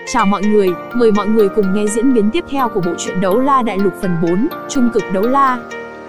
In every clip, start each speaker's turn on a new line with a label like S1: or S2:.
S1: Chào mọi người, mời mọi người cùng nghe diễn biến tiếp theo của bộ truyện Đấu La Đại Lục phần 4, Trung cực đấu la.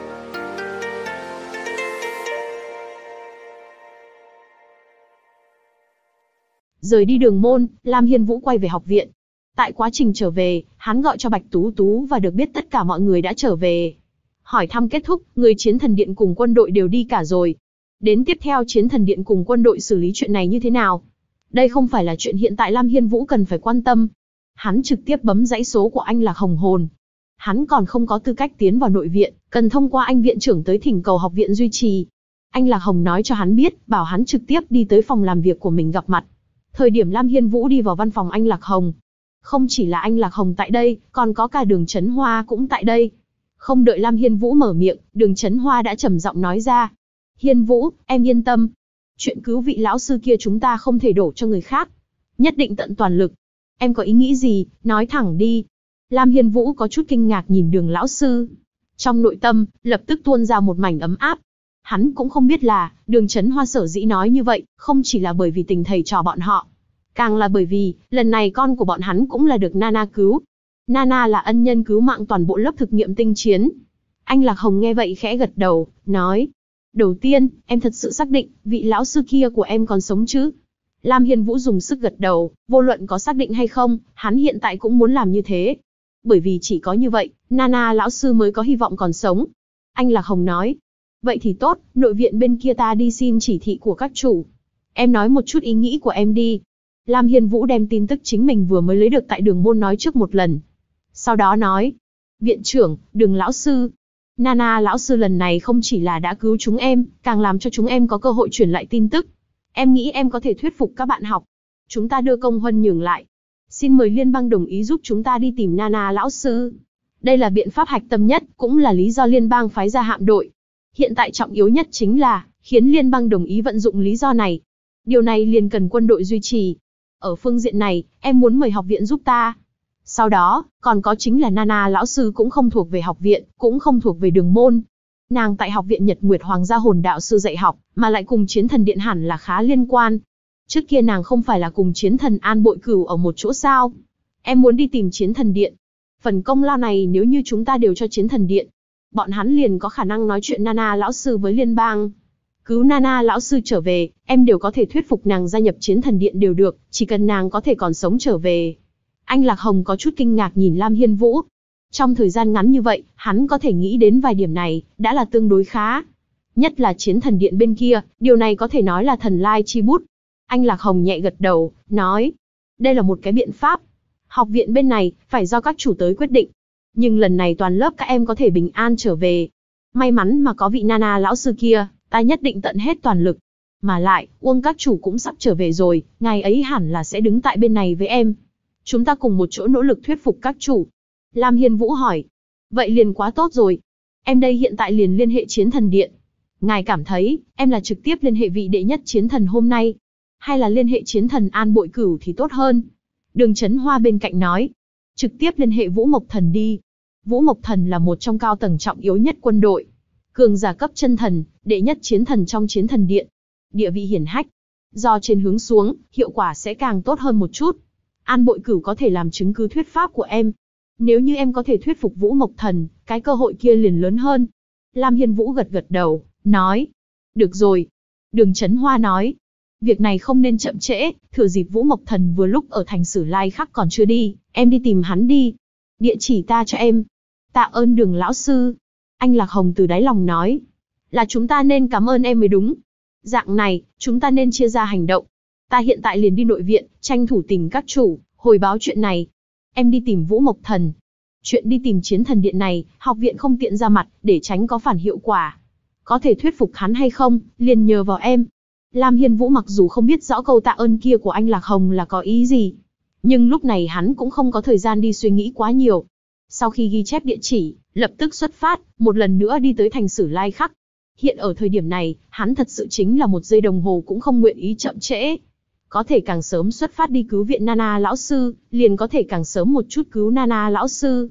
S1: Rời đi Đường Môn, Lam Hiên Vũ quay về học viện. Tại quá trình trở về, hắn gọi cho Bạch Tú Tú và được biết tất cả mọi người đã trở về. Hỏi thăm kết thúc, người Chiến Thần Điện cùng quân đội đều đi cả rồi. Đến tiếp theo Chiến Thần Điện cùng quân đội xử lý chuyện này như thế nào? Đây không phải là chuyện hiện tại Lam Hiên Vũ cần phải quan tâm. Hắn trực tiếp bấm dãy số của anh Lạc Hồng hồn. Hắn còn không có tư cách tiến vào nội viện, cần thông qua anh viện trưởng tới thỉnh cầu học viện duy trì. Anh Lạc Hồng nói cho hắn biết, bảo hắn trực tiếp đi tới phòng làm việc của mình gặp mặt. Thời điểm Lam Hiên Vũ đi vào văn phòng anh Lạc Hồng, không chỉ là anh Lạc Hồng tại đây, còn có cả Đường Chấn Hoa cũng tại đây. Không đợi Lam Hiên Vũ mở miệng, Đường Chấn Hoa đã trầm giọng nói ra. Hiên Vũ, em yên tâm. Chuyện cứu vị lão sư kia chúng ta không thể đổ cho người khác. Nhất định tận toàn lực. Em có ý nghĩ gì, nói thẳng đi. Lam Hiên Vũ có chút kinh ngạc nhìn Đường lão sư. Trong nội tâm, lập tức tuôn ra một mảnh ấm áp. Hắn cũng không biết là, Đường Chấn Hoa sở dĩ nói như vậy, không chỉ là bởi vì tình thầy trò bọn họ. Càng là bởi vì, lần này con của bọn hắn cũng là được Nana cứu. Nana là ân nhân cứu mạng toàn bộ lớp thực nghiệm tinh chiến. Anh Lạc Hồng nghe vậy khẽ gật đầu, nói. Đầu tiên, em thật sự xác định, vị lão sư kia của em còn sống chứ? Lam Hiên Vũ dùng sức gật đầu, vô luận có xác định hay không, hắn hiện tại cũng muốn làm như thế. Bởi vì chỉ có như vậy, Nana lão sư mới có hy vọng còn sống. Anh Lạc Hồng nói. Vậy thì tốt, nội viện bên kia ta đi xin chỉ thị của các chủ. Em nói một chút ý nghĩ của em đi. Lam Hiên Vũ đem tin tức chính mình vừa mới lấy được tại Đường Môn nói trước một lần. Sau đó nói. Viện trưởng, Đường lão sư. Nana lão sư lần này không chỉ là đã cứu chúng em, càng làm cho chúng em có cơ hội truyền lại tin tức. Em nghĩ em có thể thuyết phục các bạn học. Chúng ta đưa công huân nhường lại. Xin mời liên bang đồng ý giúp chúng ta đi tìm Nana lão sư. Đây là biện pháp hạch tâm nhất, cũng là lý do liên bang phái ra hạm đội. Hiện tại trọng yếu nhất chính là, khiến liên bang đồng ý vận dụng lý do này. Điều này liền cần quân đội duy trì. Ở phương diện này, em muốn mời học viện giúp ta. Sau đó, còn có chính là Nana lão sư cũng không thuộc về học viện, cũng không thuộc về Đường Môn. Nàng tại học viện Nhật Nguyệt Hoàng gia hồn đạo sư dạy học, mà lại cùng Chiến Thần Điện hẳn là khá liên quan. Trước kia nàng không phải là cùng Chiến Thần An Bội Cửu ở một chỗ sao? Em muốn đi tìm Chiến Thần Điện. Phần công lao này nếu như chúng ta đều cho Chiến Thần Điện, bọn hắn liền có khả năng nói chuyện Nana lão sư với liên bang. Cứu Nana lão sư trở về, em đều có thể thuyết phục nàng gia nhập Chiến Thần Điện đều được, chỉ cần nàng có thể còn sống trở về. Anh Lạc Hồng có chút kinh ngạc nhìn Lam Hiên Vũ. Trong thời gian ngắn như vậy, hắn có thể nghĩ đến vài điểm này, đã là tương đối khá. Nhất là Chiến Thần Điện bên kia, điều này có thể nói là thần lai chi bút. Anh Lạc Hồng nhẹ gật đầu, nói. Đây là một cái biện pháp. Học viện bên này, phải do các chủ tới quyết định. Nhưng lần này toàn lớp các em có thể bình an trở về. May mắn mà có vị Nana lão sư kia, ta nhất định tận hết toàn lực. Mà lại, Uông các chủ cũng sắp trở về rồi, ngài ấy hẳn là sẽ đứng tại bên này với em. Chúng ta cùng một chỗ nỗ lực thuyết phục các chủ. Lam Hiên Vũ hỏi. Vậy liền quá tốt rồi. Em đây hiện tại liền liên hệ Chiến Thần Điện. Ngài cảm thấy, em là trực tiếp liên hệ vị đệ nhất chiến thần hôm nay, hay là liên hệ Chiến Thần An Bội Cửu thì tốt hơn? Đường Chấn Hoa bên cạnh nói. Trực tiếp liên hệ Vũ Mộc Thần đi. Vũ Mộc Thần là một trong cao tầng trọng yếu nhất quân đội. Cường giả cấp chân thần, đệ nhất chiến thần trong Chiến Thần Điện. Địa vị hiển hách. Do trên hướng xuống, hiệu quả sẽ càng tốt hơn một chút. An Bội Cửu có thể làm chứng cứ thuyết pháp của em. Nếu như em có thể thuyết phục Vũ Mộc Thần, cái cơ hội kia liền lớn hơn. Lam Hiên Vũ gật gật đầu, nói. Được rồi. Đường Chấn Hoa nói. Việc này không nên chậm trễ, thừa dịp Vũ Mộc Thần vừa lúc ở thành Sử Lai Khắc còn chưa đi, em đi tìm hắn đi. Địa chỉ ta cho em. Tạ ơn Đường lão sư. Anh Lạc Hồng từ đáy lòng nói. Là chúng ta nên cảm ơn em mới đúng. Dạng này, chúng ta nên chia ra hành động. Ta hiện tại liền đi nội viện, tranh thủ tìm các chủ, hồi báo chuyện này. Em đi tìm Vũ Mộc Thần. Chuyện đi tìm Chiến Thần Điện này, học viện không tiện ra mặt, để tránh có phản hiệu quả. Có thể thuyết phục hắn hay không, liền nhờ vào em. Lam Hiên Vũ mặc dù không biết rõ câu tạ ơn kia của anh Lạc Hồng là có ý gì, nhưng lúc này hắn cũng không có thời gian đi suy nghĩ quá nhiều. Sau khi ghi chép địa chỉ, lập tức xuất phát, một lần nữa đi tới thành Sử Lai Khắc. Hiện ở thời điểm này, hắn thật sự chính là một giây đồng hồ cũng không nguyện ý chậm trễ. Có thể càng sớm xuất phát đi cứu viện Nana lão sư, liền có thể càng sớm một chút cứu Nana lão sư.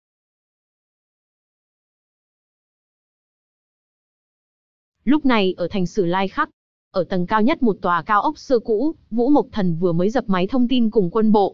S1: Lúc này ở thành Sử Lai Khắc, ở tầng cao nhất một tòa cao ốc xưa cũ, Vũ Mộc Thần vừa mới dập máy thông tin cùng quân bộ.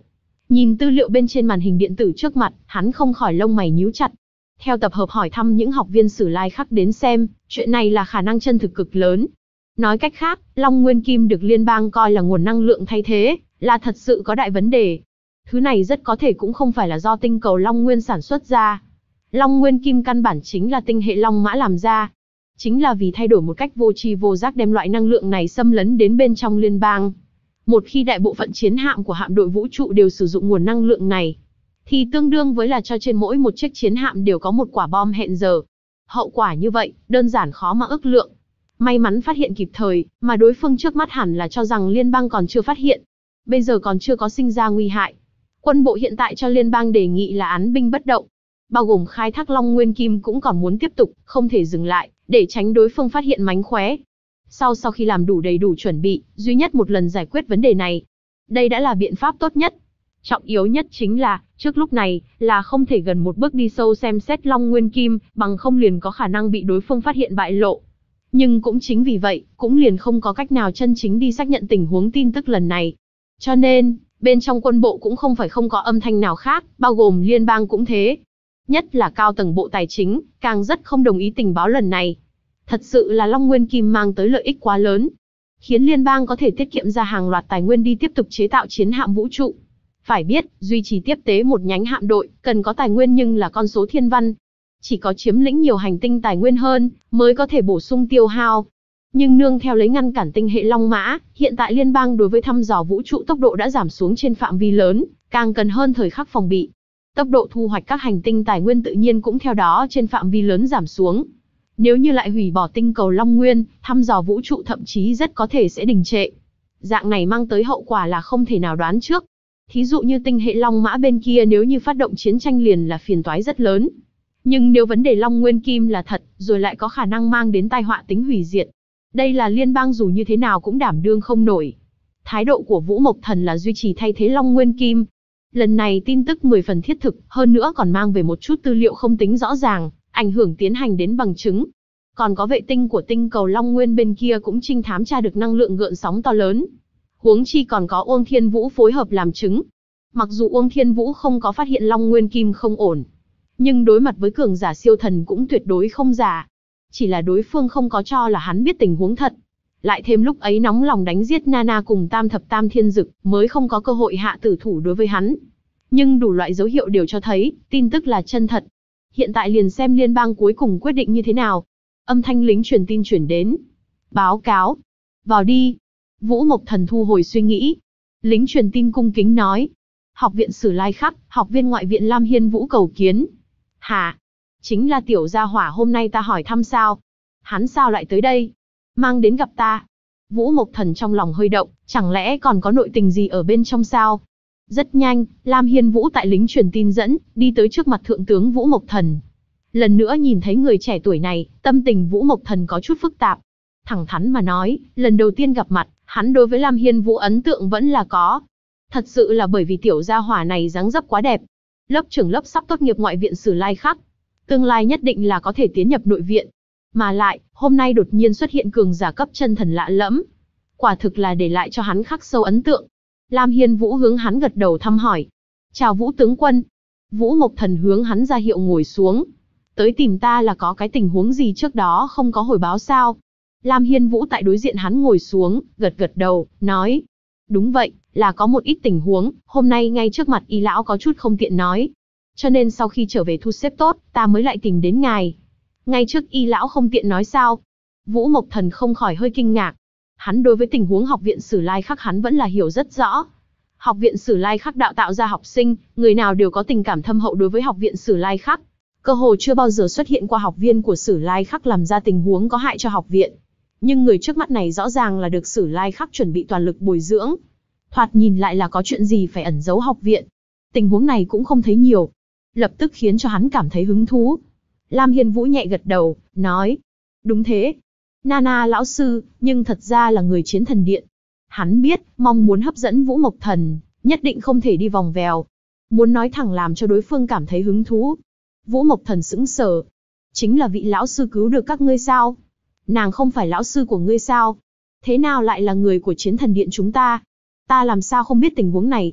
S1: Nhìn tư liệu bên trên màn hình điện tử trước mặt, hắn không khỏi lông mày nhíu chặt. Theo tập hợp hỏi thăm những học viên Sử Lai Khắc đến xem, chuyện này là khả năng chân thực cực lớn. Nói cách khác, Long Nguyên Kim được liên bang coi là nguồn năng lượng thay thế, là thật sự có đại vấn đề. Thứ này rất có thể cũng không phải là do tinh cầu Long Nguyên sản xuất ra. Long Nguyên Kim căn bản chính là tinh hệ Long Mã làm ra. Chính là vì thay đổi một cách vô tri vô giác đem loại năng lượng này xâm lấn đến bên trong liên bang. Một khi đại bộ phận chiến hạm của hạm đội vũ trụ đều sử dụng nguồn năng lượng này, thì tương đương với là cho trên mỗi một chiếc chiến hạm đều có một quả bom hẹn giờ. Hậu quả như vậy, đơn giản khó mà ước lượng. May mắn phát hiện kịp thời, mà đối phương trước mắt hẳn là cho rằng liên bang còn chưa phát hiện. Bây giờ còn chưa có sinh ra nguy hại. Quân bộ hiện tại cho liên bang đề nghị là án binh bất động. Bao gồm khai thác Long Nguyên Kim cũng còn muốn tiếp tục, không thể dừng lại, để tránh đối phương phát hiện mánh khóe. Sau khi làm đầy đủ chuẩn bị, duy nhất một lần giải quyết vấn đề này. Đây đã là biện pháp tốt nhất. Trọng yếu nhất chính là, trước lúc này, là không thể gần một bước đi sâu xem xét Long Nguyên Kim, bằng không liền có khả năng bị đối phương phát hiện bại lộ. Nhưng cũng chính vì vậy, cũng liền không có cách nào chân chính đi xác nhận tình huống tin tức lần này. Cho nên, bên trong quân bộ cũng không phải không có âm thanh nào khác, bao gồm liên bang cũng thế. Nhất là cao tầng bộ tài chính, càng rất không đồng ý tình báo lần này. Thật sự là Long Nguyên Kim mang tới lợi ích quá lớn, khiến liên bang có thể tiết kiệm ra hàng loạt tài nguyên đi tiếp tục chế tạo chiến hạm vũ trụ. Phải biết, duy trì tiếp tế một nhánh hạm đội, cần có tài nguyên nhưng là con số thiên văn. Chỉ có chiếm lĩnh nhiều hành tinh tài nguyên hơn, mới có thể bổ sung tiêu hao. Nhưng nương theo lấy ngăn cản tinh hệ Long Mã, hiện tại liên bang đối với thăm dò vũ trụ tốc độ đã giảm xuống trên phạm vi lớn, càng cần hơn thời khắc phòng bị. Tốc độ thu hoạch các hành tinh tài nguyên tự nhiên cũng theo đó trên phạm vi lớn giảm xuống. Nếu như lại hủy bỏ tinh cầu Long Nguyên, thăm dò vũ trụ thậm chí rất có thể sẽ đình trệ. Dạng này mang tới hậu quả là không thể nào đoán trước. Thí dụ như tinh hệ Long Mã bên kia nếu như phát động chiến tranh liền là phiền toái rất lớn. Nhưng nếu vấn đề Long Nguyên Kim là thật, rồi lại có khả năng mang đến tai họa tính hủy diệt. Đây là liên bang dù như thế nào cũng đảm đương không nổi. Thái độ của Vũ Mộc Thần là duy trì thay thế Long Nguyên Kim. Lần này tin tức 10 phần thiết thực, hơn nữa còn mang về một chút tư liệu không tính rõ ràng, ảnh hưởng tiến hành đến bằng chứng. Còn có vệ tinh của tinh cầu Long Nguyên bên kia cũng trinh thám tra được năng lượng gợn sóng to lớn. Huống chi còn có Uông Thiên Vũ phối hợp làm chứng. Mặc dù Uông Thiên Vũ không có phát hiện Long Nguyên Kim không ổn, nhưng đối mặt với cường giả siêu thần cũng tuyệt đối không giả. Chỉ là đối phương không có cho là hắn biết tình huống thật. Lại thêm lúc ấy nóng lòng đánh giết Nana cùng Tam Thập Tam Thiên Dực, mới không có cơ hội hạ tử thủ đối với hắn. Nhưng đủ loại dấu hiệu đều cho thấy, tin tức là chân thật. Hiện tại liền xem liên bang cuối cùng quyết định như thế nào. Âm thanh lính truyền tin chuyển đến. Báo cáo. Vào đi. Vũ Mộc Thần thu hồi suy nghĩ. Lính truyền tin cung kính nói. Học viện Sử Lai Khắc, học viên ngoại viện Lam Hiên Vũ cầu kiến. Hả? Chính là tiểu gia hỏa hôm nay ta hỏi thăm sao? Hắn sao lại tới đây? Mang đến gặp ta. Vũ Mộc Thần trong lòng hơi động, chẳng lẽ còn có nội tình gì ở bên trong sao? Rất nhanh, Lam Hiên Vũ tại lính truyền tin dẫn, đi tới trước mặt thượng tướng Vũ Mộc Thần. Lần nữa nhìn thấy người trẻ tuổi này, tâm tình Vũ Mộc Thần có chút phức tạp. Thẳng thắn mà nói, lần đầu tiên gặp mặt, hắn đối với Lam Hiên Vũ ấn tượng vẫn là có. Thật sự là bởi vì tiểu gia hỏa này dáng dấp quá đẹp. Lớp trưởng lớp sắp tốt nghiệp ngoại viện Sử Lai Khắc. Tương lai nhất định là có thể tiến nhập nội viện. Mà lại, hôm nay đột nhiên xuất hiện cường giả cấp chân thần lạ lẫm. Quả thực là để lại cho hắn khắc sâu ấn tượng. Lam Hiên Vũ hướng hắn gật đầu thăm hỏi. Chào Vũ tướng quân. Vũ Mộc Thần hướng hắn ra hiệu ngồi xuống. Tới tìm ta là có cái tình huống gì trước đó không có hồi báo sao? Lam Hiên Vũ tại đối diện hắn ngồi xuống, gật gật đầu, nói. Đúng vậy, là có một ít tình huống, hôm nay ngay trước mặt y lão có chút không tiện nói. Cho nên sau khi trở về thu xếp tốt, ta mới lại tìm đến ngài. Ngay trước y lão không tiện nói sao? Vũ Mộc Thần không khỏi hơi kinh ngạc. Hắn đối với tình huống học viện Sử Lai Khắc hắn vẫn là hiểu rất rõ. Học viện Sử Lai Khắc đạo tạo ra học sinh, người nào đều có tình cảm thâm hậu đối với học viện Sử Lai Khắc. Cơ hồ chưa bao giờ xuất hiện qua học viên của Sử Lai Khắc làm ra tình huống có hại cho học viện. Nhưng người trước mắt này rõ ràng là được Sử Lai Khắc chuẩn bị toàn lực bồi dưỡng. Thoạt nhìn lại là có chuyện gì phải ẩn giấu học viện. Tình huống này cũng không thấy nhiều. Lập tức khiến cho hắn cảm thấy hứng thú. Lam Hiên Vũ nhẹ gật đầu, nói. Đúng thế. Nana lão sư, nhưng thật ra là người chiến thần điện. Hắn biết, mong muốn hấp dẫn Vũ Mộc Thần, nhất định không thể đi vòng vèo. Muốn nói thẳng làm cho đối phương cảm thấy hứng thú. Vũ Mộc Thần sững sờ. Chính là vị lão sư cứu được các ngươi sao? Nàng không phải lão sư của ngươi sao? Thế nào lại là người của chiến thần điện chúng ta? Ta làm sao không biết tình huống này?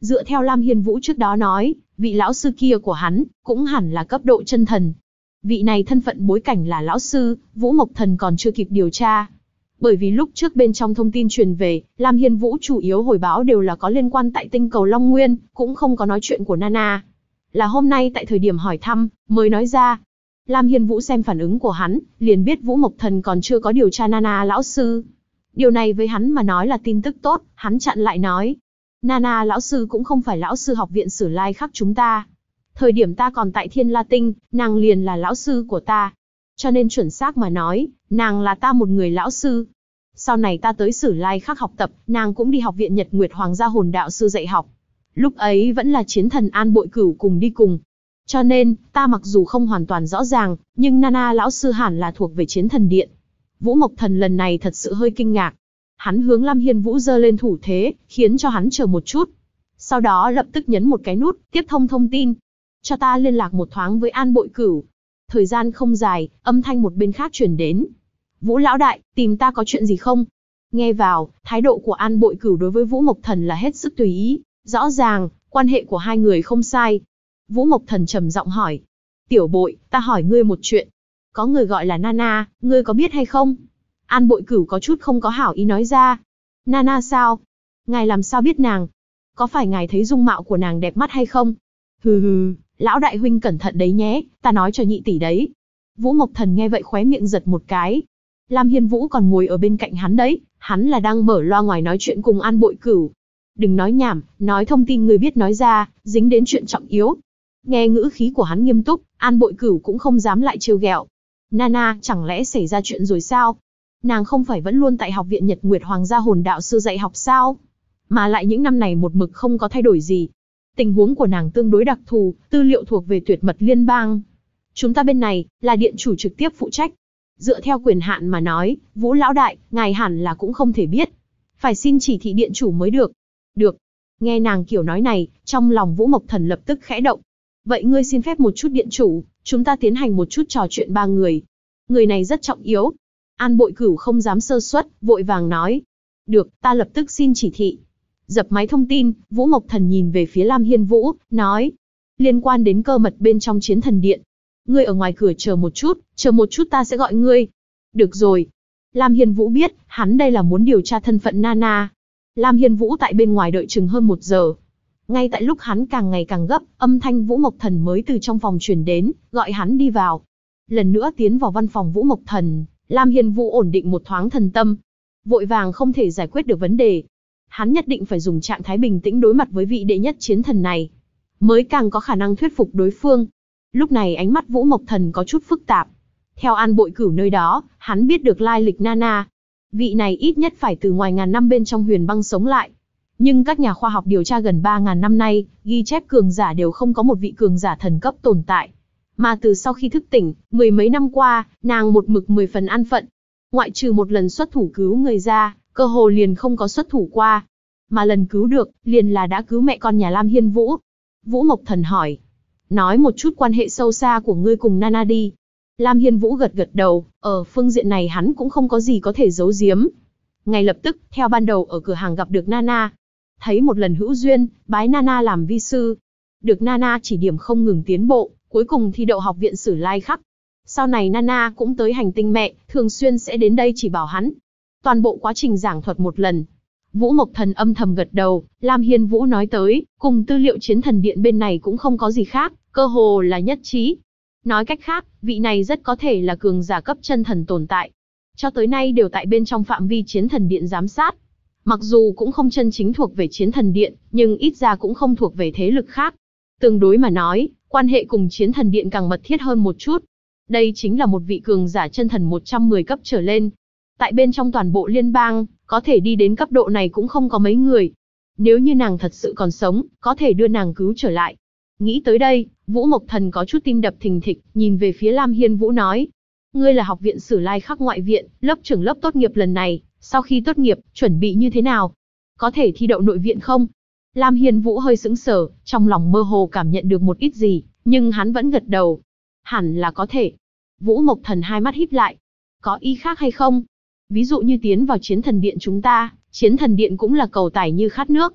S1: Dựa theo Lam Hiên Vũ trước đó nói, vị lão sư kia của hắn, cũng hẳn là cấp độ chân thần. Vị này thân phận bối cảnh là lão sư, Vũ Mộc Thần còn chưa kịp điều tra. Bởi vì lúc trước bên trong thông tin truyền về, Lam Hiên Vũ chủ yếu hồi báo đều là có liên quan tại tinh cầu Long Nguyên, cũng không có nói chuyện của Nana. Là hôm nay tại thời điểm hỏi thăm, mới nói ra. Lam Hiên Vũ xem phản ứng của hắn, liền biết Vũ Mộc Thần còn chưa có điều tra Nana lão sư. Điều này với hắn mà nói là tin tức tốt, hắn chặn lại nói. Nana lão sư cũng không phải lão sư học viện Sử Lai Khắc chúng ta. Thời điểm ta còn tại Thiên La Tinh, nàng liền là lão sư của ta. Cho nên chuẩn xác mà nói, nàng là ta một người lão sư. Sau này ta tới Sử Lai Khắc học tập, nàng cũng đi học viện Nhật Nguyệt Hoàng gia hồn đạo sư dạy học. Lúc ấy vẫn là chiến thần An Bội Cửu cùng đi cùng. Cho nên, ta mặc dù không hoàn toàn rõ ràng, nhưng Nana lão sư hẳn là thuộc về chiến thần điện. Vũ Mộc Thần lần này thật sự hơi kinh ngạc. Hắn hướng Lam Hiên Vũ giơ lên thủ thế, khiến cho hắn chờ một chút. Sau đó lập tức nhấn một cái nút, tiếp thông thông tin. Cho ta liên lạc một thoáng với An Bội Cửu. Thời gian không dài, âm thanh một bên khác truyền đến. Vũ lão đại, tìm ta có chuyện gì không? Nghe vào, thái độ của An Bội Cửu đối với Vũ Mộc Thần là hết sức tùy ý. Rõ ràng, quan hệ của hai người không sai. Vũ Mộc Thần trầm giọng hỏi. Tiểu Bội, ta hỏi ngươi một chuyện. Có người gọi là Nana, ngươi có biết hay không? An Bội Cửu có chút không có hảo ý nói ra. Nana sao? Ngài làm sao biết nàng? Có phải ngài thấy dung mạo của nàng đẹp mắt hay không? Hừ hừ, lão đại huynh cẩn thận đấy nhé, ta nói cho nhị tỷ đấy. Vũ Mộc Thần nghe vậy khóe miệng giật một cái. Lam Hiên Vũ còn ngồi ở bên cạnh hắn đấy, hắn là đang mở loa ngoài nói chuyện cùng An Bội Cửu. Đừng nói nhảm, nói thông tin người biết nói ra, dính đến chuyện trọng yếu. Nghe ngữ khí của hắn nghiêm túc, An Bội Cửu cũng không dám lại trêu ghẹo. Nana, chẳng lẽ xảy ra chuyện rồi sao? Nàng không phải vẫn luôn tại học viện Nhật Nguyệt Hoàng gia hồn đạo sư dạy học sao? Mà lại những năm này một mực không có thay đổi gì. Tình huống của nàng tương đối đặc thù, tư liệu thuộc về tuyệt mật liên bang. Chúng ta bên này, là điện chủ trực tiếp phụ trách. Dựa theo quyền hạn mà nói, Vũ lão đại, ngài hẳn là cũng không thể biết. Phải xin chỉ thị điện chủ mới được. Được. Nghe nàng kiểu nói này, trong lòng Vũ Mộc Thần lập tức khẽ động. Vậy ngươi xin phép một chút điện chủ, chúng ta tiến hành một chút trò chuyện ba người. Người này rất trọng yếu. An Bội Cửu không dám sơ suất, vội vàng nói. Được, ta lập tức xin chỉ thị. Dập máy thông tin, Vũ Mộc Thần nhìn về phía Lam Hiên Vũ, nói. Liên quan đến cơ mật bên trong chiến thần điện. Ngươi ở ngoài cửa chờ một chút ta sẽ gọi ngươi. Được rồi. Lam Hiên Vũ biết, hắn đây là muốn điều tra thân phận Nana. Lam Hiên Vũ tại bên ngoài đợi chừng hơn 1 giờ. Ngay tại lúc hắn càng ngày càng gấp, âm thanh Vũ Mộc Thần mới từ trong phòng truyền đến, gọi hắn đi vào. Lần nữa tiến vào văn phòng Vũ Mộc Thần, Lam Hiên Vũ ổn định một thoáng thần tâm. Vội vàng không thể giải quyết được vấn đề. Hắn nhất định phải dùng trạng thái bình tĩnh đối mặt với vị đệ nhất chiến thần này, mới càng có khả năng thuyết phục đối phương. Lúc này ánh mắt Vũ Mộc Thần có chút phức tạp. Theo An Bội Cửu nơi đó, hắn biết được lai lịch Nana. Vị này ít nhất phải từ ngoài ngàn năm bên trong huyền băng sống lại. Nhưng các nhà khoa học điều tra gần 3.000 năm nay, ghi chép cường giả đều không có một vị cường giả thần cấp tồn tại. Mà từ sau khi thức tỉnh, 10 mấy năm qua, nàng một mực 10 phần an phận. Ngoại trừ một lần xuất thủ cứu người ra, cơ hồ liền không có xuất thủ qua. Mà lần cứu được, liền là đã cứu mẹ con nhà Lam Hiên Vũ. Vũ Mộc Thần hỏi. Nói một chút quan hệ sâu xa của ngươi cùng Nana đi. Lam Hiên Vũ gật gật đầu, ở phương diện này hắn cũng không có gì có thể giấu giếm. Ngay lập tức, theo ban đầu ở cửa hàng gặp được Nana. Thấy một lần hữu duyên, bái Nana làm vi sư. Được Nana chỉ điểm không ngừng tiến bộ, cuối cùng thi đậu học viện Sử Lai Khắc. Sau này Nana cũng tới hành tinh mẹ, thường xuyên sẽ đến đây chỉ bảo hắn. Toàn bộ quá trình giảng thuật một lần. Vũ Mộc Thần âm thầm gật đầu, Lam Hiên Vũ nói tới, cùng tư liệu chiến thần điện bên này cũng không có gì khác, cơ hồ là nhất trí. Nói cách khác, vị này rất có thể là cường giả cấp chân thần tồn tại. Cho tới nay đều tại bên trong phạm vi chiến thần điện giám sát. Mặc dù cũng không chân chính thuộc về chiến thần điện, nhưng ít ra cũng không thuộc về thế lực khác. Tương đối mà nói, quan hệ cùng chiến thần điện càng mật thiết hơn một chút. Đây chính là một vị cường giả chân thần 110 cấp trở lên. Tại bên trong toàn bộ liên bang, có thể đi đến cấp độ này cũng không có mấy người. Nếu như nàng thật sự còn sống, có thể đưa nàng cứu trở lại. Nghĩ tới đây, Vũ Mộc Thần có chút tim đập thình thịch, nhìn về phía Lam Hiên Vũ nói. Ngươi là học viện Sử Lai Khắc ngoại viện, lớp trưởng lớp tốt nghiệp lần này, sau khi tốt nghiệp, chuẩn bị như thế nào? Có thể thi đậu nội viện không? Lam Hiên Vũ hơi sững sờ, trong lòng mơ hồ cảm nhận được một ít gì, nhưng hắn vẫn gật đầu. Hẳn là có thể. Vũ Mộc Thần hai mắt híp lại. Có ý khác hay không? Ví dụ như tiến vào chiến thần điện chúng ta, chiến thần điện cũng là cầu tài như khát nước.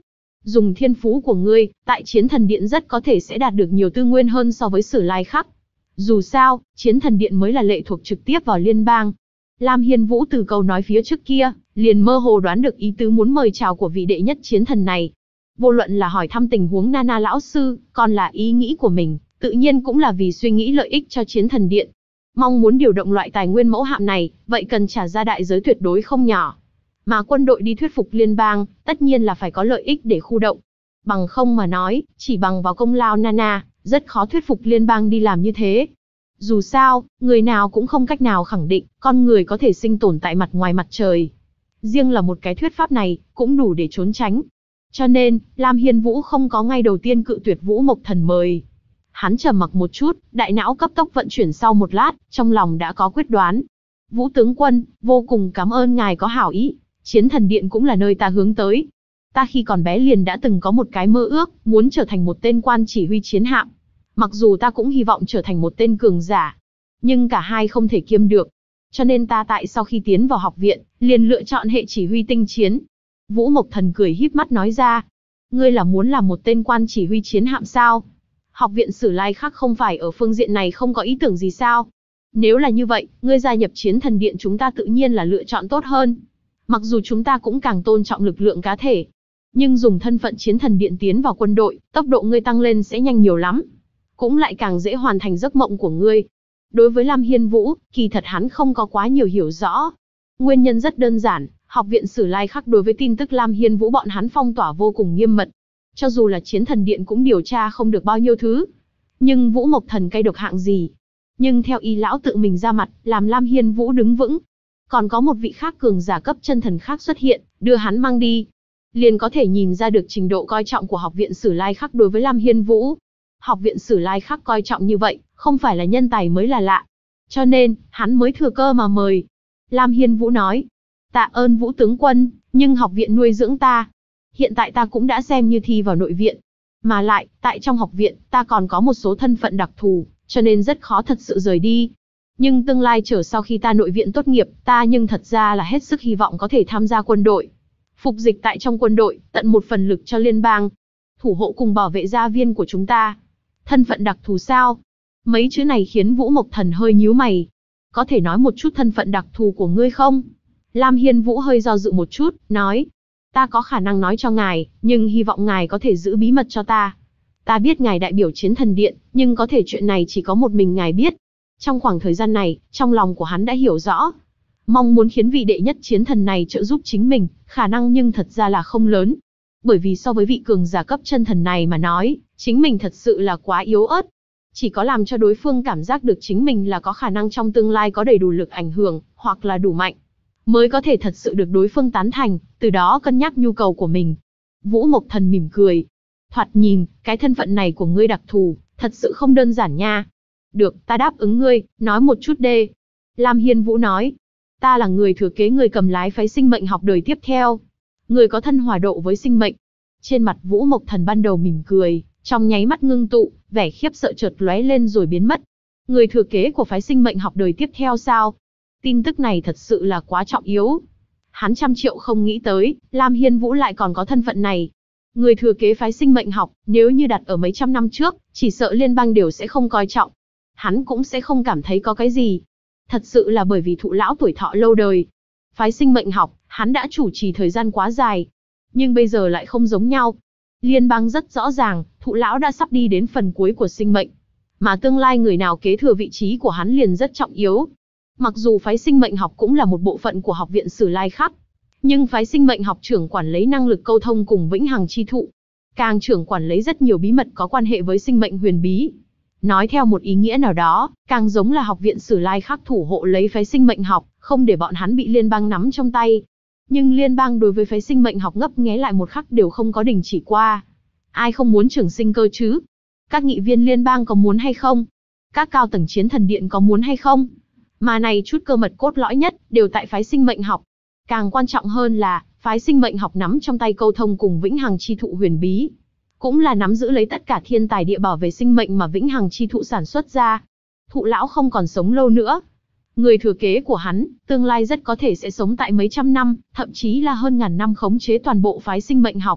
S1: Dùng thiên phú của ngươi, tại Chiến Thần Điện rất có thể sẽ đạt được nhiều tư nguyên hơn so với Sử Lai Khắc. Dù sao, Chiến Thần Điện mới là lệ thuộc trực tiếp vào liên bang. Lam Hiên Vũ từ câu nói phía trước kia, liền mơ hồ đoán được ý tứ muốn mời chào của vị đệ nhất chiến thần này. Vô luận là hỏi thăm tình huống Nana lão sư, còn là ý nghĩ của mình, tự nhiên cũng là vì suy nghĩ lợi ích cho Chiến Thần Điện. Mong muốn điều động loại tài nguyên mẫu hạm này, vậy cần trả ra đại giới tuyệt đối không nhỏ. Mà quân đội đi thuyết phục liên bang, tất nhiên là phải có lợi ích để khu động. Bằng không mà nói, chỉ bằng vào công lao Nana, rất khó thuyết phục liên bang đi làm như thế. Dù sao, người nào cũng không cách nào khẳng định, con người có thể sinh tồn tại mặt ngoài mặt trời. Riêng là một cái thuyết pháp này, cũng đủ để trốn tránh. Cho nên, Lam Hiên Vũ không có ngay đầu tiên cự tuyệt Vũ Mộc Thần mời. Hắn trầm mặc một chút, đại não cấp tốc vận chuyển sau một lát, trong lòng đã có quyết đoán. Vũ tướng quân, vô cùng cảm ơn ngài có hảo ý. Chiến Thần Điện cũng là nơi ta hướng tới. Ta khi còn bé liền đã từng có một cái mơ ước, muốn trở thành một tên quan chỉ huy chiến hạm. Mặc dù ta cũng hy vọng trở thành một tên cường giả, nhưng cả hai không thể kiêm được. Cho nên ta tại sau khi tiến vào học viện, liền lựa chọn hệ chỉ huy tinh chiến. Vũ Mộc Thần cười híp mắt nói ra. Ngươi là muốn làm một tên quan chỉ huy chiến hạm sao? Học viện Sử Lai Khắc không phải ở phương diện này không có ý tưởng gì sao? Nếu là như vậy, ngươi gia nhập Chiến Thần Điện chúng ta tự nhiên là lựa chọn tốt hơn. Mặc dù chúng ta cũng càng tôn trọng lực lượng cá thể, nhưng dùng thân phận Chiến Thần Điện tiến vào quân đội, tốc độ ngươi tăng lên sẽ nhanh nhiều lắm. Cũng lại càng dễ hoàn thành giấc mộng của ngươi. Đối với Lam Hiên Vũ, kỳ thật hắn không có quá nhiều hiểu rõ. Nguyên nhân rất đơn giản, học viện Sử Lai Khắc đối với tin tức Lam Hiên Vũ bọn hắn phong tỏa vô cùng nghiêm mật. Cho dù là Chiến Thần Điện cũng điều tra không được bao nhiêu thứ. Nhưng Vũ Mộc Thần cay độc hạng gì? Nhưng theo y lão tự mình ra mặt, làm Lam Hiên Vũ đứng vững. Còn có một vị khác cường giả cấp chân thần khác xuất hiện, đưa hắn mang đi. Liền có thể nhìn ra được trình độ coi trọng của học viện Sử Lai Khắc đối với Lam Hiên Vũ. Học viện Sử Lai Khắc coi trọng như vậy, không phải là nhân tài mới là lạ. Cho nên, hắn mới thừa cơ mà mời. Lam Hiên Vũ nói, tạ ơn Vũ tướng quân, nhưng học viện nuôi dưỡng ta. Hiện tại ta cũng đã xem như thi vào nội viện. Mà lại, tại trong học viện, ta còn có một số thân phận đặc thù, cho nên rất khó thật sự rời đi. Nhưng tương lai chờ sau khi ta nội viện tốt nghiệp, ta nhưng thật ra là hết sức hy vọng có thể tham gia quân đội. Phục dịch tại trong quân đội, tận một phần lực cho liên bang. Thủ hộ cùng bảo vệ gia viên của chúng ta. Thân phận đặc thù sao? Mấy chữ này khiến Vũ Mộc Thần hơi nhíu mày. Có thể nói một chút thân phận đặc thù của ngươi không? Lam Hiên Vũ hơi do dự một chút, nói. Ta có khả năng nói cho ngài, nhưng hy vọng ngài có thể giữ bí mật cho ta. Ta biết ngài đại biểu Chiến Thần Điện, nhưng có thể chuyện này chỉ có một mình ngài biết. Trong khoảng thời gian này, trong lòng của hắn đã hiểu rõ. Mong muốn khiến vị đệ nhất chiến thần này trợ giúp chính mình, khả năng nhưng thật ra là không lớn. Bởi vì so với vị cường giả cấp chân thần này mà nói, chính mình thật sự là quá yếu ớt. Chỉ có làm cho đối phương cảm giác được chính mình là có khả năng trong tương lai có đầy đủ lực ảnh hưởng, hoặc là đủ mạnh, mới có thể thật sự được đối phương tán thành, từ đó cân nhắc nhu cầu của mình. Vũ Mộc Thần mỉm cười. Thoạt nhìn, cái thân phận này của ngươi đặc thù, thật sự không đơn giản nha. Được, ta đáp ứng ngươi, nói một chút đê. Lam Hiên Vũ nói. Ta là người thừa kế người cầm lái phái sinh mệnh học đời tiếp theo. Người có thân hòa độ với sinh mệnh. Trên mặt Vũ Mộc Thần ban đầu mỉm cười, trong nháy mắt ngưng tụ, vẻ khiếp sợ chợt lóe lên rồi biến mất. Người thừa kế của phái sinh mệnh học đời tiếp theo sao? Tin tức này thật sự là quá trọng yếu. Hắn trăm triệu không nghĩ tới, Lam Hiên Vũ lại còn có thân phận này. Người thừa kế phái sinh mệnh học, nếu như đặt ở mấy trăm năm trước, chỉ sợ liên bang đều sẽ không coi trọng. Hắn cũng sẽ không cảm thấy có cái gì. Thật sự là bởi vì thụ lão tuổi thọ lâu đời. Phái sinh mệnh học, hắn đã chủ trì thời gian quá dài. Nhưng bây giờ lại không giống nhau. Liên bang rất rõ ràng, thụ lão đã sắp đi đến phần cuối của sinh mệnh. Mà tương lai người nào kế thừa vị trí của hắn liền rất trọng yếu. Mặc dù phái sinh mệnh học cũng là một bộ phận của học viện Sử Lai Khắc, nhưng phái sinh mệnh học trưởng quản lấy năng lực câu thông cùng vĩnh hằng chi thụ. Càng trưởng quản lấy rất nhiều bí mật có quan hệ với sinh mệnh huyền bí. Nói theo một ý nghĩa nào đó, càng giống là học viện Sử Lai Khắc thủ hộ lấy phái sinh mệnh học, không để bọn hắn bị liên bang nắm trong tay. Nhưng liên bang đối với phái sinh mệnh học ngấp nghé lại một khắc đều không có đình chỉ qua. Ai không muốn trường sinh cơ chứ? Các nghị viên liên bang có muốn hay không? Các cao tầng Chiến Thần Điện có muốn hay không? Mà này chút cơ mật cốt lõi nhất, đều tại phái sinh mệnh học. Càng quan trọng hơn là, phái sinh mệnh học nắm trong tay câu thông cùng vĩnh hằng chi thụ huyền bí. Cũng là nắm giữ lấy tất cả thiên tài địa bảo về sinh mệnh mà vĩnh hằng chi thụ sản xuất ra. Thụ lão không còn sống lâu nữa. Người thừa kế của hắn, tương lai rất có thể sẽ sống tại mấy trăm năm, thậm chí là hơn ngàn năm khống chế toàn bộ phái sinh mệnh học.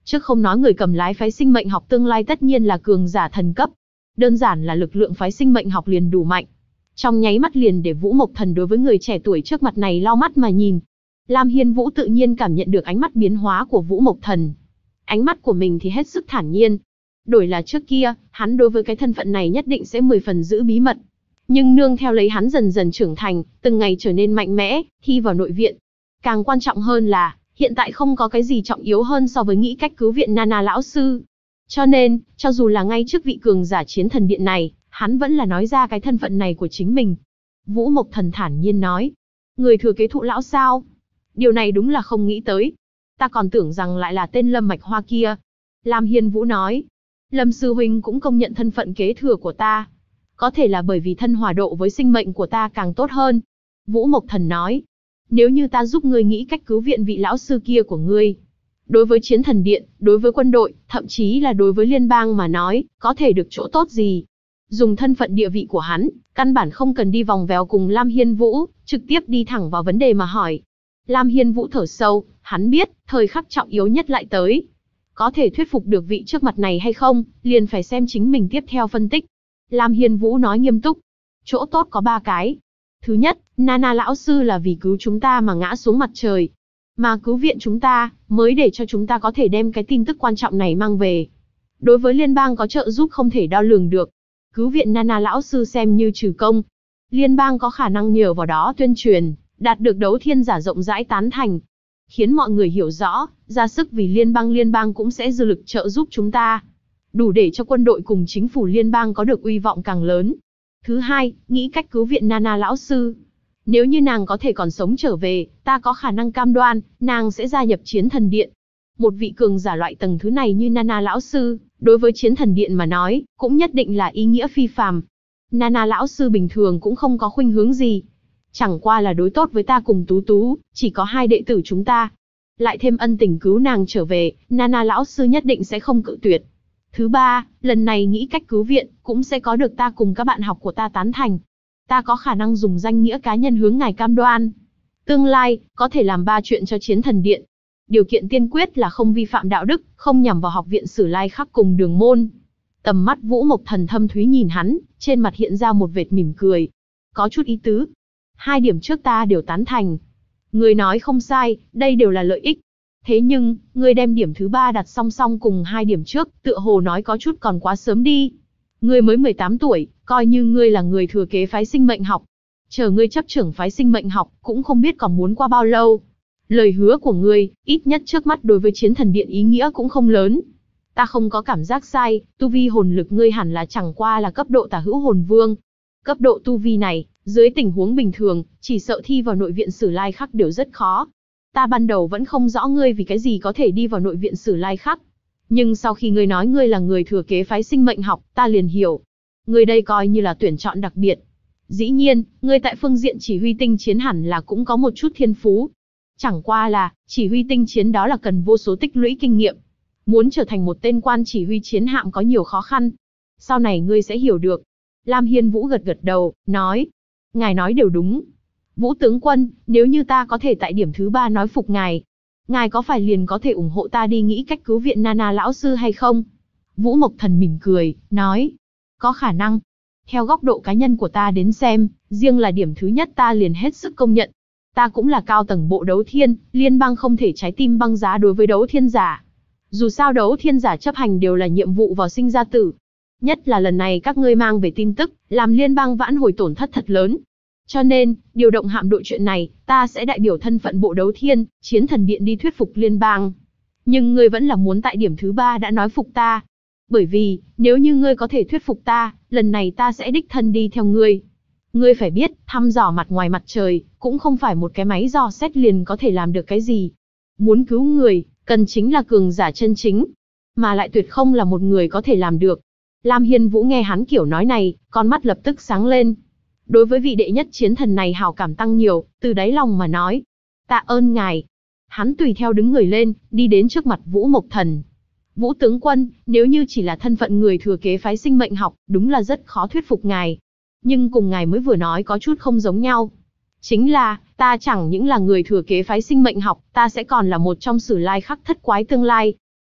S1: Trước không nói người cầm lái phái sinh mệnh học tương lai tất nhiên là cường giả thần cấp. Đơn giản là lực lượng phái sinh mệnh học liền đủ mạnh. Trong nháy mắt liền để Vũ Mộc Thần đối với người trẻ tuổi trước mặt này lau mắt mà nhìn. Lam Hiên Vũ tự nhiên cảm nhận được ánh mắt biến hóa của Vũ Mộc Thần. Ánh mắt của mình thì hết sức thản nhiên. Đổi là trước kia, hắn đối với cái thân phận này nhất định sẽ 10 phần giữ bí mật. Nhưng nương theo lấy hắn dần dần trưởng thành, từng ngày trở nên mạnh mẽ, thi vào nội viện. Càng quan trọng hơn là, hiện tại không có cái gì trọng yếu hơn so với nghĩ cách cứu viện Nana lão sư. Cho nên, cho dù là ngay trước vị cường giả chiến thần điện này, hắn vẫn là nói ra cái thân phận này của chính mình. Vũ Mộc Thần thản nhiên nói, người thừa kế thụ lão sao? Điều này đúng là không nghĩ tới. Ta còn tưởng rằng lại là tên Lâm Mạch Hoa kia. Lam Hiên Vũ nói, Lâm sư huynh cũng công nhận thân phận kế thừa của ta. Có thể là bởi vì thân hòa độ với sinh mệnh của ta càng tốt hơn. Vũ Mộc Thần nói, nếu như ta giúp ngươi nghĩ cách cứu viện vị lão sư kia của ngươi, đối với chiến thần điện, đối với quân đội, thậm chí là đối với liên bang mà nói, có thể được chỗ tốt gì? Dùng thân phận địa vị của hắn, căn bản không cần đi vòng vèo cùng Lam Hiên Vũ, trực tiếp đi thẳng vào vấn đề mà hỏi. Lam Hiên Vũ thở sâu, hắn biết, thời khắc trọng yếu nhất lại tới. Có thể thuyết phục được vị trước mặt này hay không, liền phải xem chính mình tiếp theo phân tích. Lam Hiên Vũ nói nghiêm túc, chỗ tốt có 3 cái. Thứ nhất, Nana lão sư là vì cứu chúng ta mà ngã xuống mặt trời. Mà cứu viện chúng ta, mới để cho chúng ta có thể đem cái tin tức quan trọng này mang về. Đối với liên bang có trợ giúp không thể đo lường được. Cứu viện Nana lão sư xem như trừ công. Liên bang có khả năng nhờ vào đó tuyên truyền, đạt được đấu thiên giả rộng rãi tán thành. Khiến mọi người hiểu rõ, ra sức vì liên bang cũng sẽ dư lực trợ giúp chúng ta. Đủ để cho quân đội cùng chính phủ liên bang có được uy vọng càng lớn. Thứ hai, nghĩ cách cứu viện Nana lão sư. Nếu như nàng có thể còn sống trở về, ta có khả năng cam đoan, nàng sẽ gia nhập chiến thần điện. Một vị cường giả loại tầng thứ này như Nana lão sư, đối với chiến thần điện mà nói, cũng nhất định là ý nghĩa phi phàm. Nana lão sư bình thường cũng không có khuynh hướng gì. Chẳng qua là đối tốt với ta cùng Tú Tú, chỉ có 2 đệ tử chúng ta. Lại thêm ân tình cứu nàng trở về, Nana lão sư nhất định sẽ không cự tuyệt. Thứ ba, lần này nghĩ cách cứu viện, cũng sẽ có được ta cùng các bạn học của ta tán thành. Ta có khả năng dùng danh nghĩa cá nhân hướng ngài cam đoan. Tương lai, có thể làm 3 chuyện cho chiến thần điện. Điều kiện tiên quyết là không vi phạm đạo đức, không nhằm vào học viện Sử Lai Khắc cùng Đường Môn. Tầm mắt Vũ Mộc Thần thâm thúy nhìn hắn, trên mặt hiện ra một vệt mỉm cười. Có chút ý tứ. 2 điểm trước ta đều tán thành. Người nói không sai, đây đều là lợi ích. Thế nhưng, ngươi đem điểm thứ 3 đặt song song cùng 2 điểm trước, tựa hồ nói có chút còn quá sớm đi. Ngươi mới 18 tuổi, coi như ngươi là người thừa kế phái sinh mệnh học. Chờ ngươi chấp trưởng phái sinh mệnh học, cũng không biết còn muốn qua bao lâu. Lời hứa của ngươi, ít nhất trước mắt đối với chiến thần điện ý nghĩa cũng không lớn. Ta không có cảm giác sai, tu vi hồn lực ngươi hẳn là chẳng qua là cấp độ tả hữu hồn vương. Cấp độ tu vi này, dưới tình huống bình thường, chỉ sợ thi vào nội viện Sử Lai Khắc đều rất khó. Ta ban đầu vẫn không rõ ngươi vì cái gì có thể đi vào nội viện Sử Lai Khắc. Nhưng sau khi ngươi nói ngươi là người thừa kế phái sinh mệnh học, ta liền hiểu. Ngươi đây coi như là tuyển chọn đặc biệt. Dĩ nhiên, ngươi tại phương diện chỉ huy tinh chiến hẳn là cũng có một chút thiên phú. Chẳng qua là, chỉ huy tinh chiến đó là cần vô số tích lũy kinh nghiệm. Muốn trở thành một tên quan chỉ huy chiến hạm có nhiều khó khăn. Sau này ngươi sẽ hiểu được. Lam Hiên Vũ gật gật đầu, nói. Ngài nói đều đúng. Vũ tướng quân, nếu như ta có thể tại điểm thứ 3 nói phục ngài, ngài có phải liền có thể ủng hộ ta đi nghĩ cách cứu viện Nana lão sư hay không? Vũ Mộc Thần mỉm cười, nói. Có khả năng. Theo góc độ cá nhân của ta đến xem, riêng là điểm thứ nhất ta liền hết sức công nhận. Ta cũng là cao tầng bộ đấu thiên, liên bang không thể trái tim băng giá đối với đấu thiên giả. Dù sao đấu thiên giả chấp hành đều là nhiệm vụ vào sinh ra tử. Nhất là lần này các ngươi mang về tin tức, làm liên bang vãn hồi tổn thất thật lớn. Cho nên, điều động hạm đội chuyện này, ta sẽ đại biểu thân phận bộ đấu thiên, chiến thần điện đi thuyết phục liên bang. Nhưng ngươi vẫn là muốn tại điểm thứ 3 đã nói phục ta. Bởi vì, nếu như ngươi có thể thuyết phục ta, lần này ta sẽ đích thân đi theo ngươi. Ngươi phải biết, thăm dò mặt ngoài mặt trời, cũng không phải một cái máy dò xét liền có thể làm được cái gì. Muốn cứu người, cần chính là cường giả chân chính. Mà lại tuyệt không là một người có thể làm được. Lam Hiên Vũ nghe hắn kiểu nói này, con mắt lập tức sáng lên. Đối với vị đệ nhất chiến thần này hào cảm tăng nhiều, từ đáy lòng mà nói. Tạ ơn ngài. Hắn tùy theo đứng người lên, đi đến trước mặt Vũ Mộc Thần. Vũ tướng quân, nếu như chỉ là thân phận người thừa kế phái sinh mệnh học, đúng là rất khó thuyết phục ngài. Nhưng cùng ngài mới vừa nói có chút không giống nhau. Chính là, ta chẳng những là người thừa kế phái sinh mệnh học, ta sẽ còn là một trong Sử Lai Khắc thất quái tương lai.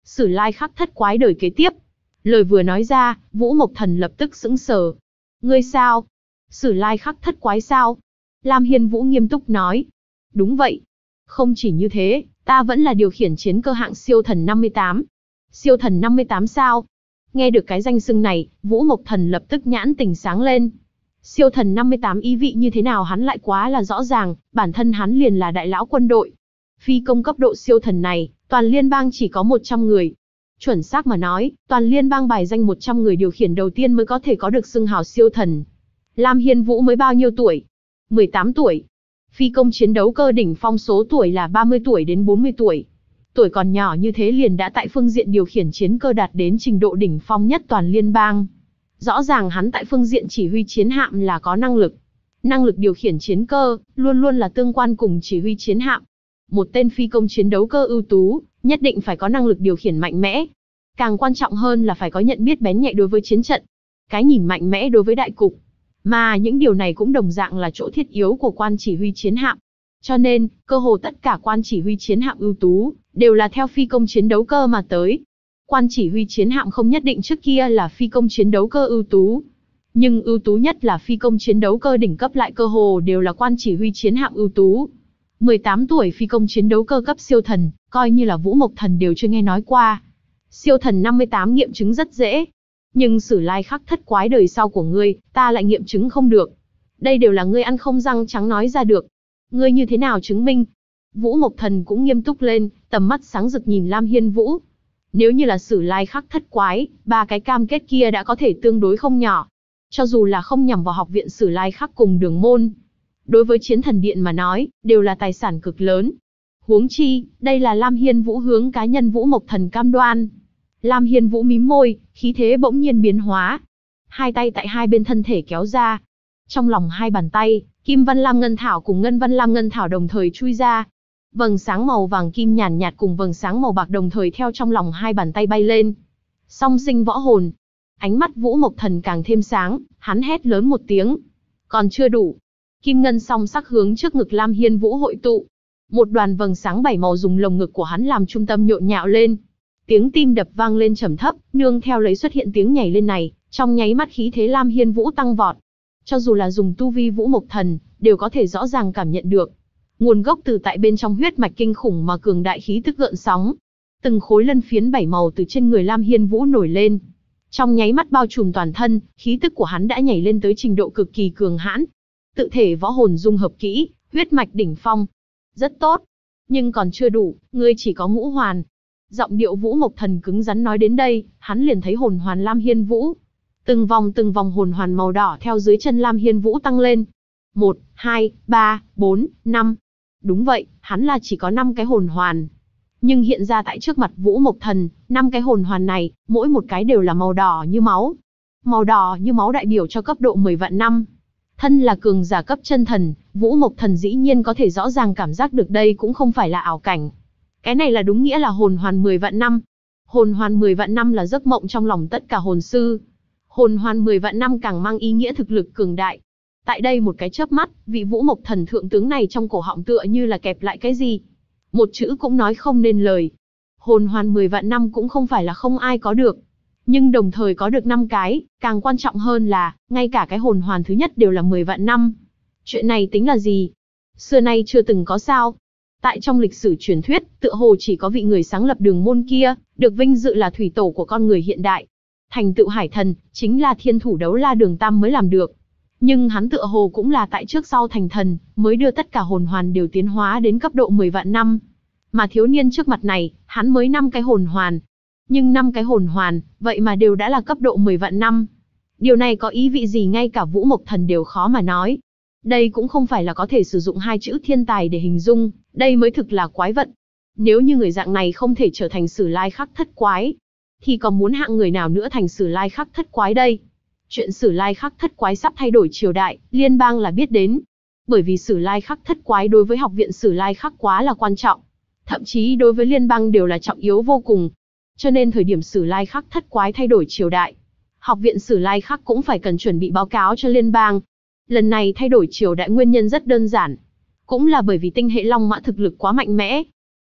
S1: Sử Lai Khắc Thất Quái đời kế tiếp. Lời vừa nói ra, Vũ Mộc Thần lập tức sững sờ. Ngươi sao? Sử Lai Khắc Thất Quái sao? Lam Hiên Vũ nghiêm túc nói. Đúng vậy. Không chỉ như thế, ta vẫn là điều khiển chiến cơ hạng siêu thần 58. Siêu thần 58 sao? Nghe được cái danh xưng này, Vũ Mộc Thần lập tức nhãn tình sáng lên. Siêu thần 58 ý vị như thế nào hắn lại quá là rõ ràng, bản thân hắn liền là đại lão quân đội. Phi công cấp độ siêu thần này, toàn liên bang chỉ có 100 người. Chuẩn xác mà nói, toàn liên bang bài danh 100 người điều khiển đầu tiên mới có thể có được xưng hào siêu thần. Lam Hiên Vũ mới bao nhiêu tuổi? 18 tuổi. Phi công chiến đấu cơ đỉnh phong số tuổi là 30 tuổi đến 40 tuổi. Tuổi còn nhỏ như thế liền đã tại phương diện điều khiển chiến cơ đạt đến trình độ đỉnh phong nhất toàn liên bang. Rõ ràng hắn tại phương diện chỉ huy chiến hạm là có năng lực. Năng lực điều khiển chiến cơ, luôn luôn là tương quan cùng chỉ huy chiến hạm. Một tên phi công chiến đấu cơ ưu tú, nhất định phải có năng lực điều khiển mạnh mẽ. Càng quan trọng hơn là phải có nhận biết bén nhạy đối với chiến trận. Cái nhìn mạnh mẽ đối với đại cục. Mà những điều này cũng đồng dạng là chỗ thiết yếu của quan chỉ huy chiến hạm. Cho nên, cơ hồ tất cả quan chỉ huy chiến hạm ưu tú, đều là theo phi công chiến đấu cơ mà tới. Quan chỉ huy chiến hạm không nhất định trước kia là phi công chiến đấu cơ ưu tú. Nhưng ưu tú nhất là phi công chiến đấu cơ đỉnh cấp lại cơ hồ đều là quan chỉ huy chiến hạm ưu tú. 18 tuổi phi công chiến đấu cơ cấp siêu thần, coi như là Vũ Mộc Thần đều chưa nghe nói qua. Siêu thần 58 nghiệm chứng rất dễ. Nhưng Sử Lai Khắc Thất Quái đời sau của ngươi, ta lại nghiệm chứng không được. Đây đều là ngươi ăn không răng trắng nói ra được. Ngươi như thế nào chứng minh? Vũ Mộc Thần cũng nghiêm túc lên, tầm mắt sáng rực nhìn Lam Hiên Vũ. Nếu như là Sử Lai Khắc Thất Quái, ba cái cam kết kia đã có thể tương đối không nhỏ. Cho dù là không nhằm vào học viện Sử Lai Khắc cùng Đường Môn, đối với Chiến Thần Điện mà nói, đều là tài sản cực lớn. Huống chi, đây là Lam Hiên Vũ hướng cá nhân Vũ Mộc Thần cam đoan. Lam Hiên Vũ mím môi, khí thế bỗng nhiên biến hóa. Hai tay tại hai bên thân thể kéo ra. Trong lòng hai bàn tay, Kim Văn Lam Ngân Thảo cùng Ngân Văn Lam Ngân Thảo đồng thời chui ra. Vầng sáng màu vàng kim nhàn nhạt cùng vầng sáng màu bạc đồng thời theo trong lòng hai bàn tay bay lên. Song sinh võ hồn. Ánh mắt Vũ Mộc Thần càng thêm sáng, hắn hét lớn một tiếng. Còn chưa đủ. Kim ngân song sắc hướng trước ngực Lam Hiên Vũ hội tụ. Một đoàn vầng sáng bảy màu dùng lồng ngực của hắn làm trung tâm nhộn nhạo lên. Tiếng tim đập vang lên trầm thấp, nương theo lấy xuất hiện tiếng nhảy lên này, trong nháy mắt khí thế Lam Hiên Vũ tăng vọt. Cho dù là dùng tu vi Vũ Mộc Thần, đều có thể rõ ràng cảm nhận được. Nguồn gốc từ tại bên trong huyết mạch kinh khủng mà cường đại khí tức gợn sóng. Từng khối lân phiến bảy màu từ trên người Lam Hiên Vũ nổi lên. Trong nháy mắt bao trùm toàn thân, khí tức của hắn đã nhảy lên tới trình độ cực kỳ cường hãn. Tự thể võ hồn dung hợp kỹ, huyết mạch đỉnh phong. Rất tốt. Nhưng còn chưa đủ, ngươi chỉ có ngũ hoàn. Giọng điệu Vũ Mộc Thần cứng rắn nói đến đây, hắn liền thấy hồn hoàn Lam Hiên Vũ. Từng vòng hồn hoàn màu đỏ theo dưới chân Lam Hiên Vũ tăng lên. 1, 2, 3, 4, 5. Đúng vậy, hắn là chỉ có 5 cái hồn hoàn. Nhưng hiện ra tại trước mặt Vũ Mộc Thần, 5 cái hồn hoàn này, mỗi một cái đều là màu đỏ như máu. Màu đỏ như máu đại biểu cho cấp độ 10 vạn năm. Thân là cường giả cấp chân thần, Vũ Mộc Thần dĩ nhiên có thể rõ ràng cảm giác được đây cũng không phải là ảo cảnh. Cái này là đúng nghĩa là hồn hoàn 10 vạn năm. Hồn hoàn 10 vạn năm là giấc mộng trong lòng tất cả hồn sư. Hồn hoàn 10 vạn năm càng mang ý nghĩa thực lực cường đại. Tại đây một cái chớp mắt, vị Vũ Mộc Thần thượng tướng này trong cổ họng tựa như là kẹp lại cái gì. Một chữ cũng nói không nên lời. Hồn hoàn 10 vạn năm cũng không phải là không ai có được. Nhưng đồng thời có được 5 cái, càng quan trọng hơn là, ngay cả cái hồn hoàn thứ nhất đều là 10 vạn năm. Chuyện này tính là gì? Xưa nay chưa từng có sao. Tại trong lịch sử truyền thuyết, tựa hồ chỉ có vị người sáng lập Đường Môn kia, được vinh dự là thủy tổ của con người hiện đại. Thành tựu hải thần, chính là thiên thủ đấu la Đường Tam mới làm được. Nhưng hắn tựa hồ cũng là tại trước sau thành thần, mới đưa tất cả hồn hoàn đều tiến hóa đến cấp độ 10 vạn năm. Mà thiếu niên trước mặt này, hắn mới 5 cái hồn hoàn. Nhưng 5 cái hồn hoàn, vậy mà đều đã là cấp độ 10 vạn năm. Điều này có ý vị gì ngay cả Vũ Mộc Thần đều khó mà nói. Đây cũng không phải là có thể sử dụng hai chữ thiên tài để hình dung, đây mới thực là quái vận. Nếu như người dạng này không thể trở thành Sử Lai Khắc Thất Quái, thì còn muốn hạng người nào nữa thành Sử Lai Khắc Thất Quái đây? Chuyện Sử Lai Khắc Thất Quái sắp thay đổi triều đại, liên bang là biết đến. Bởi vì Sử Lai Khắc Thất Quái đối với học viện Sử Lai Khắc quá là quan trọng. Thậm chí đối với liên bang đều là trọng yếu vô cùng. Cho nên thời điểm Sử Lai Khắc Thất Quái thay đổi triều đại, học viện Sử Lai Khắc cũng phải cần chuẩn bị báo cáo cho liên bang. Lần này thay đổi triều đại nguyên nhân rất đơn giản. Cũng là bởi vì tinh hệ Long Mã thực lực quá mạnh mẽ.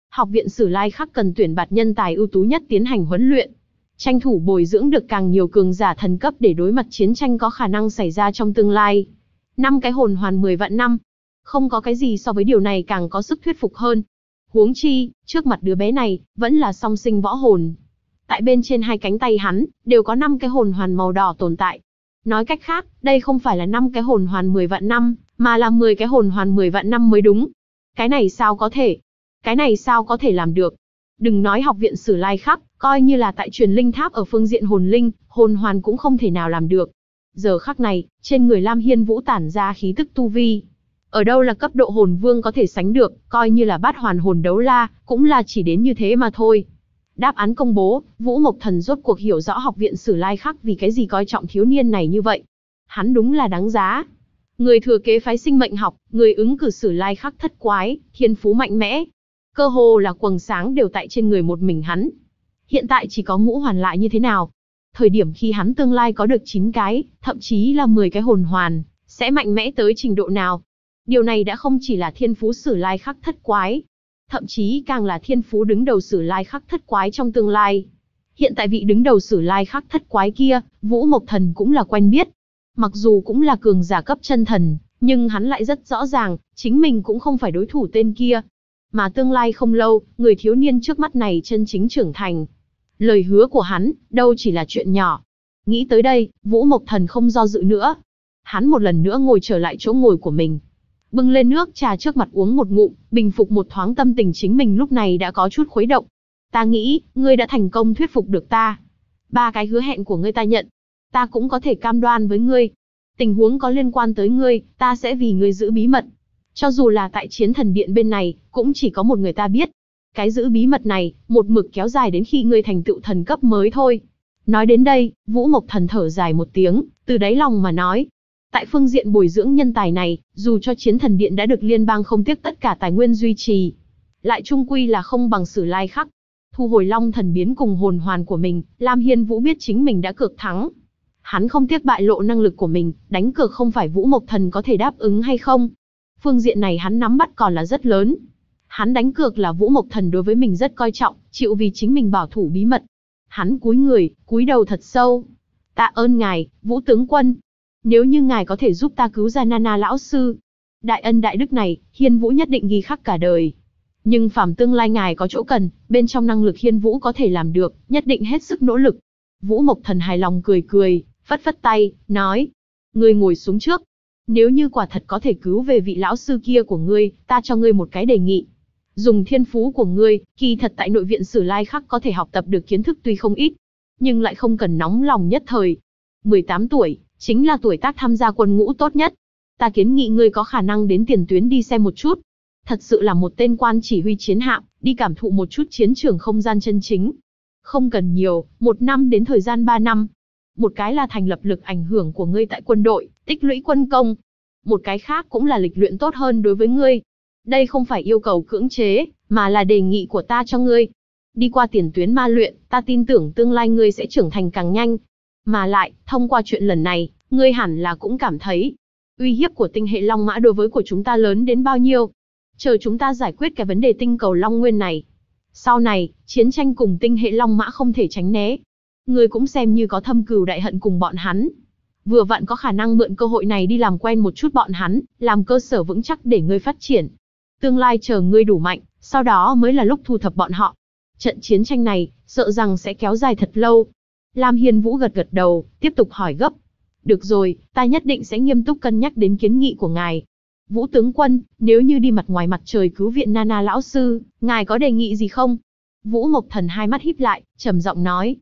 S1: Học viện Sử Lai Khắc cần tuyển bạt nhân tài ưu tú nhất tiến hành huấn luyện, tranh thủ bồi dưỡng được càng nhiều cường giả thần cấp để đối mặt chiến tranh có khả năng xảy ra trong tương lai. 5 cái hồn hoàn 10 vạn năm. Không có cái gì so với điều này càng có sức thuyết phục hơn. Huống chi, trước mặt đứa bé này, vẫn là song sinh võ hồn. Tại bên trên hai cánh tay hắn, đều có 5 cái hồn hoàn màu đỏ tồn tại. Nói cách khác, đây không phải là 5 cái hồn hoàn 10 vạn năm, mà là 10 cái hồn hoàn 10 vạn năm mới đúng. Cái này sao có thể? Cái này sao có thể làm được? Đừng nói học viện Sử Lai Khắc, coi như là tại truyền linh tháp ở phương diện hồn linh, hồn hoàn cũng không thể nào làm được. Giờ khắc này, trên người Lam Hiên Vũ tản ra khí tức tu vi. Ở đâu là cấp độ hồn vương có thể sánh được, coi như là bát hoàn hồn đấu la, cũng là chỉ đến như thế mà thôi. Đáp án công bố, Vũ Mộc Thần rốt cuộc hiểu rõ học viện Sử Lai Khắc vì cái gì coi trọng thiếu niên này như vậy. Hắn đúng là đáng giá. Người thừa kế phái sinh mệnh học, người ứng cử Sử Lai Khắc thất quái, thiên phú mạnh mẽ. Cơ hồ là quầng sáng đều tại trên người một mình hắn. Hiện tại chỉ có ngũ hoàn lại như thế nào? Thời điểm khi hắn tương lai có được 9 cái, thậm chí là 10 cái hồn hoàn, sẽ mạnh mẽ tới trình độ nào? Điều này đã không chỉ là thiên phú Sử Lai Khắc thất quái, thậm chí càng là thiên phú đứng đầu Sử Lai Khắc thất quái trong tương lai. Hiện tại vị đứng đầu Sử Lai Khắc thất quái kia, Vũ Mộc Thần cũng là quen biết. Mặc dù cũng là cường giả cấp chân thần, nhưng hắn lại rất rõ ràng, chính mình cũng không phải đối thủ tên kia. Mà tương lai không lâu, người thiếu niên trước mắt này chân chính trưởng thành. Lời hứa của hắn, đâu chỉ là chuyện nhỏ. Nghĩ tới đây, Vũ Mộc Thần không do dự nữa. Hắn một lần nữa ngồi trở lại chỗ ngồi của mình. Bưng lên nước trà trước mặt uống một ngụm, bình phục một thoáng tâm tình chính mình lúc này đã có chút khuấy động. Ta nghĩ, ngươi đã thành công thuyết phục được ta. 3 cái hứa hẹn của ngươi ta nhận. Ta cũng có thể cam đoan với ngươi. Tình huống có liên quan tới ngươi, ta sẽ vì ngươi giữ bí mật. Cho dù là tại Chiến Thần Điện bên này, cũng chỉ có một người ta biết. Cái giữ bí mật này, một mực kéo dài đến khi ngươi thành tựu thần cấp mới thôi. Nói đến đây, Vũ Mộc Thần thở dài một tiếng, từ đáy lòng mà nói. Tại phương diện bồi dưỡng nhân tài này, dù cho Chiến Thần Điện đã được liên bang không tiếc tất cả tài nguyên duy trì, lại chung quy là không bằng Sử Lai Khắc. Thu hồi Long Thần biến cùng hồn hoàn của mình, Lam Hiên Vũ biết chính mình đã cược thắng. Hắn không tiếc bại lộ năng lực của mình, đánh cược không phải Vũ Mộc Thần có thể đáp ứng hay không. Phương diện này hắn nắm bắt còn là rất lớn. Hắn đánh cược là Vũ Mộc Thần đối với mình rất coi trọng, chịu vì chính mình bảo thủ bí mật. Hắn cúi người, cúi đầu thật sâu. Tạ ơn ngài, Vũ tướng quân. Nếu như ngài có thể giúp ta cứu ra Nana lão sư, đại ân đại đức này, Hiên Vũ nhất định ghi khắc cả đời. Nhưng phàm tương lai ngài có chỗ cần, bên trong năng lực Hiên Vũ có thể làm được, nhất định hết sức nỗ lực. Vũ Mộc Thần hài lòng cười cười, phất phất tay, nói. Ngươi ngồi xuống trước. Nếu như quả thật có thể cứu về vị lão sư kia của ngươi, ta cho ngươi một cái đề nghị. Dùng thiên phú của ngươi, kỳ thật tại nội viện Sử Lai Khắc có thể học tập được kiến thức tuy không ít, nhưng lại không cần nóng lòng nhất thời. 18 tuổi, chính là tuổi tác tham gia quân ngũ tốt nhất. Ta kiến nghị ngươi có khả năng đến tiền tuyến đi xem một chút. Thật sự là một tên quan chỉ huy chiến hạm, đi cảm thụ một chút chiến trường không gian chân chính. Không cần nhiều, 1 năm đến thời gian 3 năm. Một cái là thành lập lực ảnh hưởng của ngươi tại quân đội, tích lũy quân công. Một cái khác cũng là lịch luyện tốt hơn đối với ngươi. Đây không phải yêu cầu cưỡng chế, mà là đề nghị của ta cho ngươi. Đi qua tiền tuyến ma luyện, ta tin tưởng tương lai ngươi sẽ trưởng thành càng nhanh. Mà lại, thông qua chuyện lần này, ngươi hẳn là cũng cảm thấy uy hiếp của tinh hệ Long Mã đối với của chúng ta lớn đến bao nhiêu. Chờ chúng ta giải quyết cái vấn đề tinh cầu Long Nguyên này. Sau này, chiến tranh cùng tinh hệ Long Mã không thể tránh né. Ngươi cũng xem như có thâm cừu đại hận cùng bọn hắn. Vừa vặn có khả năng mượn cơ hội này đi làm quen một chút bọn hắn, làm cơ sở vững chắc để ngươi phát triển. Tương lai chờ ngươi đủ mạnh, sau đó mới là lúc thu thập bọn họ. Trận chiến tranh này, sợ rằng sẽ kéo dài thật lâu. Lam Hiên Vũ gật gật đầu, tiếp tục hỏi gấp. Được rồi, ta nhất định sẽ nghiêm túc cân nhắc đến kiến nghị của ngài. Vũ tướng quân, nếu như đi mặt ngoài mặt trời cứu viện Nana lão sư, ngài có đề nghị gì không? Vũ Mộc Thần hai mắt híp lại, trầm giọng nói.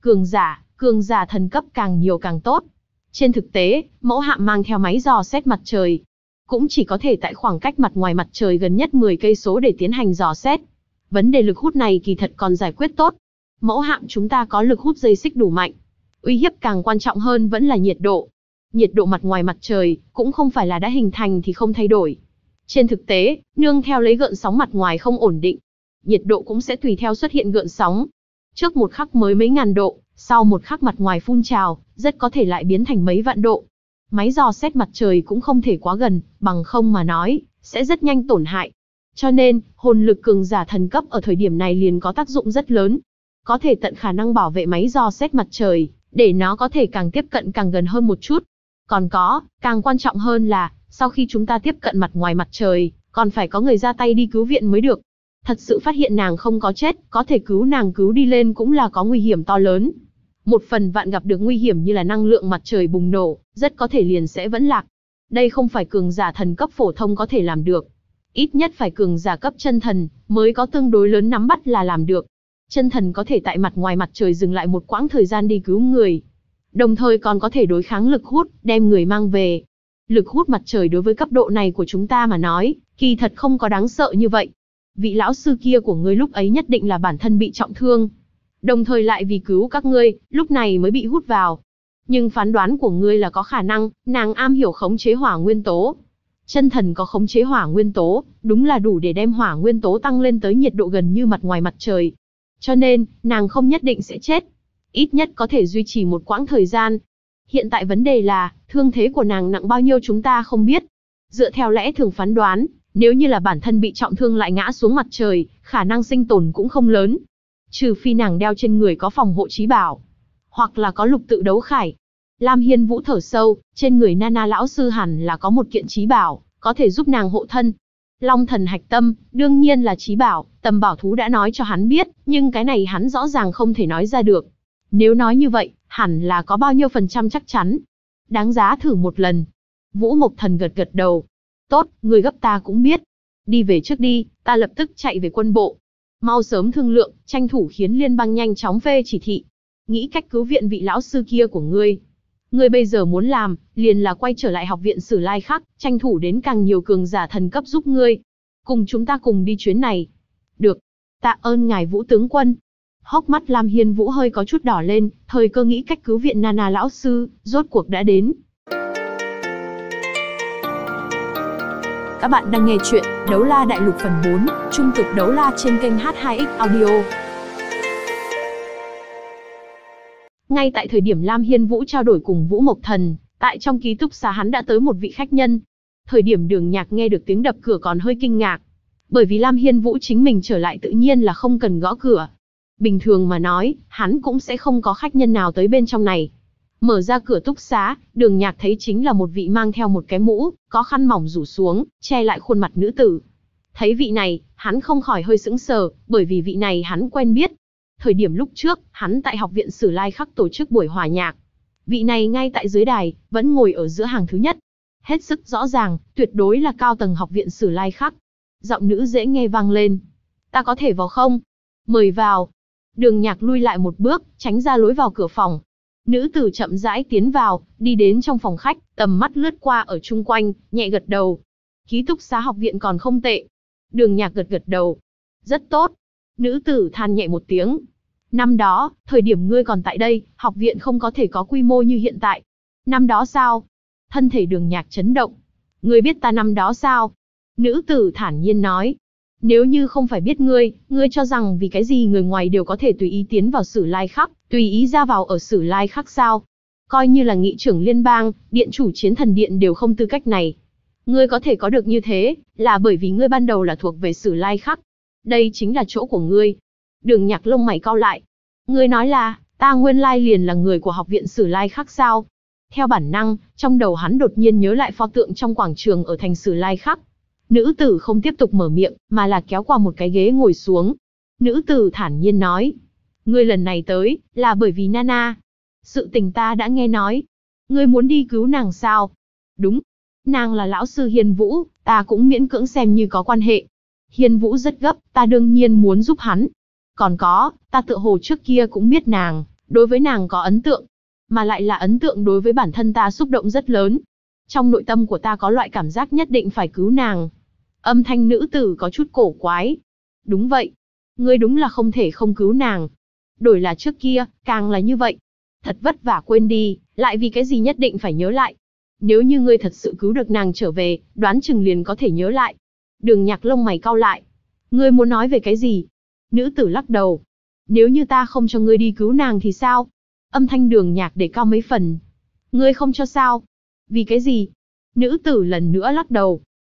S1: Cường giả thần cấp càng nhiều càng tốt. Trên thực tế, mẫu hạm mang theo máy dò xét mặt trời, cũng chỉ có thể tại khoảng cách mặt ngoài mặt trời gần nhất 10 cây số để tiến hành dò xét. Vấn đề lực hút này kỳ thật còn giải quyết tốt. Mẫu hạm chúng ta có lực hút dây xích đủ mạnh. Uy hiếp càng quan trọng hơn vẫn là nhiệt độ. Nhiệt độ mặt ngoài mặt trời cũng không phải là đã hình thành thì không thay đổi. Trên thực tế, nương theo lấy gợn sóng mặt ngoài không ổn định, nhiệt độ cũng sẽ tùy theo xuất hiện gợn sóng. Trước một khắc mới mấy ngàn độ, sau một khắc mặt ngoài phun trào, rất có thể lại biến thành mấy vạn độ. Máy dò xét mặt trời cũng không thể quá gần, bằng không mà nói, sẽ rất nhanh tổn hại. Cho nên, hồn lực cường giả thần cấp ở thời điểm này liền có tác dụng rất lớn. Có thể tận khả năng bảo vệ máy dò xét mặt trời, để nó có thể càng tiếp cận càng gần hơn một chút. Còn có, càng quan trọng hơn là, sau khi chúng ta tiếp cận mặt ngoài mặt trời, còn phải có người ra tay đi cứu viện mới được. Thật sự phát hiện nàng không có chết, có thể cứu nàng cứu đi lên cũng là có nguy hiểm to lớn. Một phần vạn gặp được nguy hiểm như là năng lượng mặt trời bùng nổ, rất có thể liền sẽ vẫn lạc. Đây không phải cường giả thần cấp phổ thông có thể làm được. Ít nhất phải cường giả cấp chân thần, mới có tương đối lớn nắm bắt là làm được. Chân thần có thể tại mặt ngoài mặt trời dừng lại một quãng thời gian đi cứu người. Đồng thời còn có thể đối kháng lực hút, đem người mang về. Lực hút mặt trời đối với cấp độ này của chúng ta mà nói, kỳ thật không có đáng sợ như vậy. Vị lão sư kia của ngươi lúc ấy nhất định là bản thân bị trọng thương. Đồng thời lại vì cứu các ngươi, lúc này mới bị hút vào. Nhưng phán đoán của ngươi là có khả năng, nàng am hiểu khống chế hỏa nguyên tố. Chân thần có khống chế hỏa nguyên tố, đúng là đủ để đem hỏa nguyên tố tăng lên tới nhiệt độ gần như mặt ngoài mặt trời. Cho nên, nàng không nhất định sẽ chết. Ít nhất có thể duy trì một quãng thời gian. Hiện tại vấn đề là, thương thế của nàng nặng bao nhiêu chúng ta không biết. Dựa theo lẽ thường phán đoán, nếu như là bản thân bị trọng thương lại ngã xuống mặt trời, khả năng sinh tồn cũng không lớn. Trừ phi nàng đeo trên người có phòng hộ chí bảo, hoặc là có lục tự đấu khải. Lam Hiên Vũ thở sâu, trên người Nana lão sư hẳn là có một kiện chí bảo, có thể giúp nàng hộ thân. Long thần hạch tâm, đương nhiên là chí bảo, Tầm Bảo Thú đã nói cho hắn biết, nhưng cái này hắn rõ ràng không thể nói ra được. Nếu nói như vậy, hẳn là có bao nhiêu phần trăm chắc chắn. Đáng giá thử một lần. Vũ Mộc Thần gật gật đầu. Tốt, người gấp ta cũng biết. Đi về trước đi, ta lập tức chạy về quân bộ. Mau sớm thương lượng, tranh thủ khiến liên bang nhanh chóng phê chỉ thị. Nghĩ cách cứu viện vị lão sư kia của ngươi. Ngươi bây giờ muốn làm, liền là quay trở lại học viện Sử Lai Khắc, tranh thủ đến càng nhiều cường giả thần cấp giúp ngươi. Cùng chúng ta cùng đi chuyến này. Được. Tạ ơn ngài Vũ tướng quân. Hốc mắt Lam Hiên Vũ hơi có chút đỏ lên, thời cơ nghĩ cách cứu viện Nana lão sư, rốt cuộc đã đến. Các bạn đang nghe chuyện Đấu La Đại Lục phần 4, Trung cực Đấu La trên kênh H2X Audio. Ngay tại thời điểm Lam Hiên Vũ trao đổi cùng Vũ Mộc Thần, tại trong ký túc xá hắn đã tới một vị khách nhân. Thời điểm Đường Nhạc nghe được tiếng đập cửa còn hơi kinh ngạc. Bởi vì Lam Hiên Vũ chính mình trở lại tự nhiên là không cần gõ cửa. Bình thường mà nói, hắn cũng sẽ không có khách nhân nào tới bên trong này. Mở ra cửa túc xá, Đường Nhạc thấy chính là một vị mang theo một cái mũ, có khăn mỏng rủ xuống, che lại khuôn mặt nữ tử. Thấy vị này, hắn không khỏi hơi sững sờ, bởi vì vị này hắn quen biết. Thời điểm lúc trước, hắn tại học viện Sử Lai Khắc tổ chức buổi hòa nhạc. Vị này ngay tại dưới đài, vẫn ngồi ở giữa hàng thứ nhất. Hết sức rõ ràng, tuyệt đối là cao tầng học viện Sử Lai Khắc. Giọng nữ dễ nghe vang lên. Ta có thể vào không? Mời vào. Đường Nhạc lui lại một bước, tránh ra lối vào cửa phòng. Nữ tử chậm rãi tiến vào, đi đến trong phòng khách, tầm mắt lướt qua ở chung quanh, nhẹ gật đầu. Ký túc xá học viện còn không tệ. Đường Nhạc gật gật đầu. Rất tốt. Nữ tử than nhẹ một tiếng. Năm đó, thời điểm ngươi còn tại đây, học viện không có thể có quy mô như hiện tại. Năm đó sao? Thân thể Đường Nhạc chấn động. Ngươi biết ta năm đó sao? Nữ tử thản nhiên nói. Nếu như không phải biết ngươi cho rằng vì cái gì người ngoài đều có thể tùy ý tiến vào Sử Lai Khắc, tùy ý ra vào ở Sử Lai Khắc sao? Coi như là nghị trưởng liên bang, điện chủ Chiến Thần Điện đều không tư cách này. Ngươi có thể có được như thế, là bởi vì ngươi ban đầu là thuộc về Sử Lai Khắc. Đây chính là chỗ của ngươi. Đường Nhạc lông mày cau lại. Ngươi nói là, ta nguyên lai liền là người của học viện Sử Lai Khắc sao? Theo bản năng, trong đầu hắn đột nhiên nhớ lại pho tượng trong quảng trường ở thành Sử Lai Khắc. Nữ tử không tiếp tục mở miệng, mà là kéo qua một cái ghế ngồi xuống. Nữ tử thản nhiên nói. Ngươi lần này tới, là bởi vì Nana. Sự tình ta đã nghe nói. Ngươi muốn đi cứu nàng sao? Đúng. Nàng là lão sư Hiên Vũ, ta cũng miễn cưỡng xem như có quan hệ. Hiên Vũ rất gấp, ta đương nhiên muốn giúp hắn. Còn có, ta tựa hồ trước kia cũng biết nàng, đối với nàng có ấn tượng. Mà lại là ấn tượng đối với bản thân ta xúc động rất lớn. Trong nội tâm của ta có loại cảm giác nhất định phải cứu nàng. Âm thanh nữ tử có chút cổ quái. Đúng vậy. Ngươi đúng là không thể không cứu nàng. Đổi là trước kia, càng là như vậy. Thật vất vả quên đi, lại vì cái gì nhất định phải nhớ lại. Nếu như ngươi thật sự cứu được nàng trở về, đoán chừng liền có thể nhớ lại. Đường Nhạc lông mày cau lại. Ngươi muốn nói về cái gì? Nữ tử lắc đầu. Nếu như ta không cho ngươi đi cứu nàng thì sao? Âm thanh Đường Nhạc để cao mấy phần. Ngươi không cho sao? Vì cái gì? Nữ tử lần nữa lắc đầu.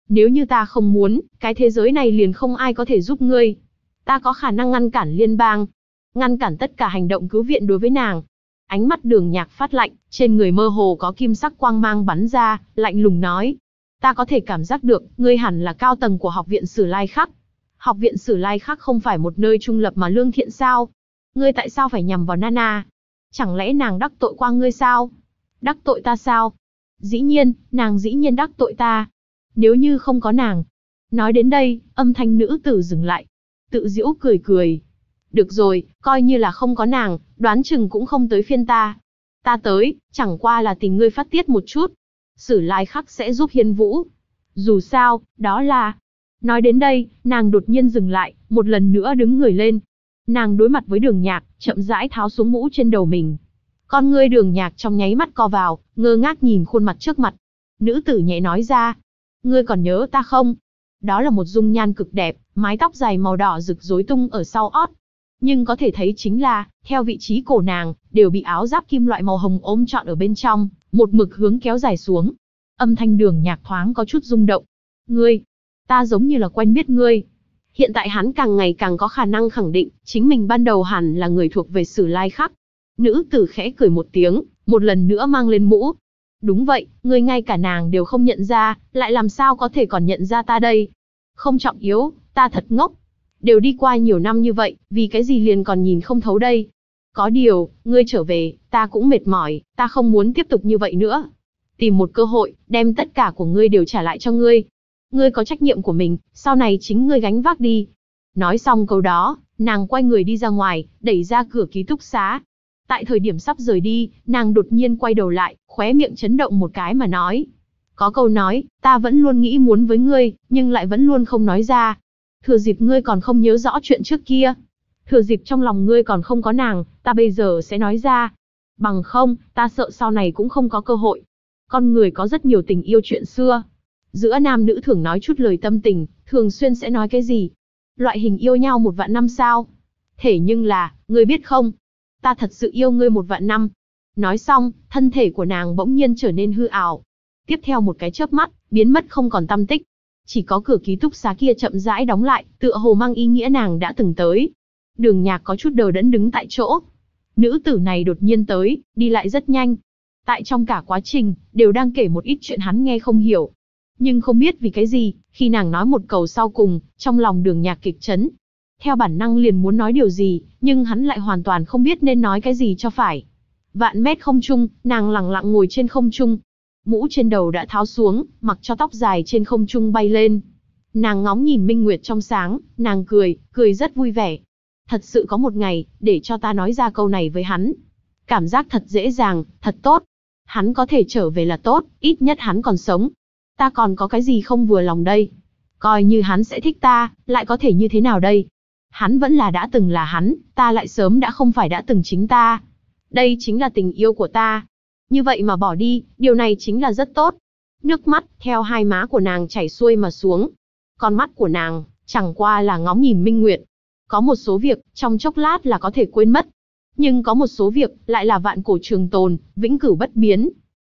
S1: Nếu như ta không muốn, cái thế giới này liền không ai có thể giúp ngươi. Ta có khả năng ngăn cản liên bang, ngăn cản tất cả hành động cứu viện đối với nàng. Ánh mắt Đường Nhạc phát lạnh, trên người mơ hồ có kim sắc quang mang bắn ra, lạnh lùng nói. Ta có thể cảm giác được, ngươi hẳn là cao tầng của Học viện Sử Lai Khắc. Học viện Sử Lai Khắc không phải một nơi trung lập mà lương thiện sao? Ngươi tại sao phải nhằm vào Nana? Chẳng lẽ nàng đắc tội qua ngươi sao? Đắc tội ta sao? Dĩ nhiên, nàng dĩ nhiên đắc tội ta. Nếu như không có nàng. Nói đến đây, âm thanh nữ tử dừng lại. Tự giễu cười cười. Được rồi, coi như là không có nàng, đoán chừng cũng không tới phiên ta. Ta tới, chẳng qua là tìm ngươi phát tiết một chút. Sử Lai Khắc sẽ giúp Hiên Vũ. Dù sao, đó là... Nói đến đây, nàng đột nhiên dừng lại, một lần nữa đứng người lên. Nàng đối mặt với Đường Nhạc, chậm rãi tháo xuống mũ trên đầu mình. Con ngươi Đường Nhạc trong nháy mắt co vào, ngơ ngác nhìn khuôn mặt trước mặt. Nữ tử nhẹ nói ra. Ngươi còn nhớ ta không? Đó là một dung nhan cực đẹp, mái tóc dài màu đỏ rực rối tung ở sau ót. Nhưng có thể thấy chính là, theo vị trí cổ nàng, đều bị áo giáp kim loại màu hồng ôm trọn ở bên trong, một mực hướng kéo dài xuống. Âm thanh Đường Nhạc thoáng có chút rung động. Ngươi, ta giống như là quen biết ngươi. Hiện tại hắn càng ngày càng có khả năng khẳng định, chính mình ban đầu hẳn là người thuộc về Sử Lai Khắc. Nữ tử khẽ cười một tiếng, một lần nữa mang lên mũ. Đúng vậy, ngươi ngay cả nàng đều không nhận ra, lại làm sao có thể còn nhận ra ta đây? Không trọng yếu, ta thật ngốc. Đều đi qua nhiều năm như vậy, vì cái gì liền còn nhìn không thấu đây? Có điều, ngươi trở về, ta cũng mệt mỏi, ta không muốn tiếp tục như vậy nữa. Tìm một cơ hội, đem tất cả của ngươi đều trả lại cho ngươi. Ngươi có trách nhiệm của mình, sau này chính ngươi gánh vác đi. Nói xong câu đó, nàng quay người đi ra ngoài, đẩy ra cửa ký túc xá. Tại thời điểm sắp rời đi, nàng đột nhiên quay đầu lại, khóe miệng chấn động một cái mà nói. Có câu nói, ta vẫn luôn nghĩ muốn với ngươi, nhưng lại vẫn luôn không nói ra. Thừa dịp ngươi còn không nhớ rõ chuyện trước kia. Thừa dịp trong lòng ngươi còn không có nàng, ta bây giờ sẽ nói ra. Bằng không, ta sợ sau này cũng không có cơ hội. Con người có rất nhiều tình yêu chuyện xưa. Giữa nam nữ thường nói chút lời tâm tình, thường xuyên sẽ nói cái gì? Loại hình yêu nhau 1 vạn năm sao? Thế nhưng là, ngươi biết không? Ta thật sự yêu ngươi 1 vạn năm. Nói xong, thân thể của nàng bỗng nhiên trở nên hư ảo. Tiếp theo một cái chớp mắt, biến mất không còn tăm tích. Chỉ có cửa ký túc xá kia chậm rãi đóng lại, tựa hồ mang ý nghĩa nàng đã từng tới. Đường Nhạc có chút đờ đẫn đứng tại chỗ. Nữ tử này đột nhiên tới, đi lại rất nhanh. Tại trong cả quá trình, đều đang kể một ít chuyện hắn nghe không hiểu. Nhưng không biết vì cái gì, khi nàng nói một câu sau cùng, trong lòng Đường Nhạc kịch chấn. Theo bản năng liền muốn nói điều gì, nhưng hắn lại hoàn toàn không biết nên nói cái gì cho phải. Vạn mét không trung, nàng lẳng lặng ngồi trên không trung. Mũ trên đầu đã tháo xuống, mặc cho tóc dài trên không trung bay lên. Nàng ngóng nhìn minh nguyệt trong sáng, nàng cười, cười rất vui vẻ. Thật sự có một ngày, để cho ta nói ra câu này với hắn. Cảm giác thật dễ dàng, thật tốt. Hắn có thể trở về là tốt, ít nhất hắn còn sống. Ta còn có cái gì không vừa lòng đây? Coi như hắn sẽ thích ta, lại có thể như thế nào đây? Hắn vẫn là đã từng là hắn, ta lại sớm đã không phải đã từng chính ta. Đây chính là tình yêu của ta. Như vậy mà bỏ đi, điều này chính là rất tốt. Nước mắt, theo hai má của nàng chảy xuôi mà xuống. Con mắt của nàng, chẳng qua là ngóng nhìn minh nguyệt. Có một số việc, trong chốc lát là có thể quên mất. Nhưng có một số việc, lại là vạn cổ trường tồn, vĩnh cửu bất biến.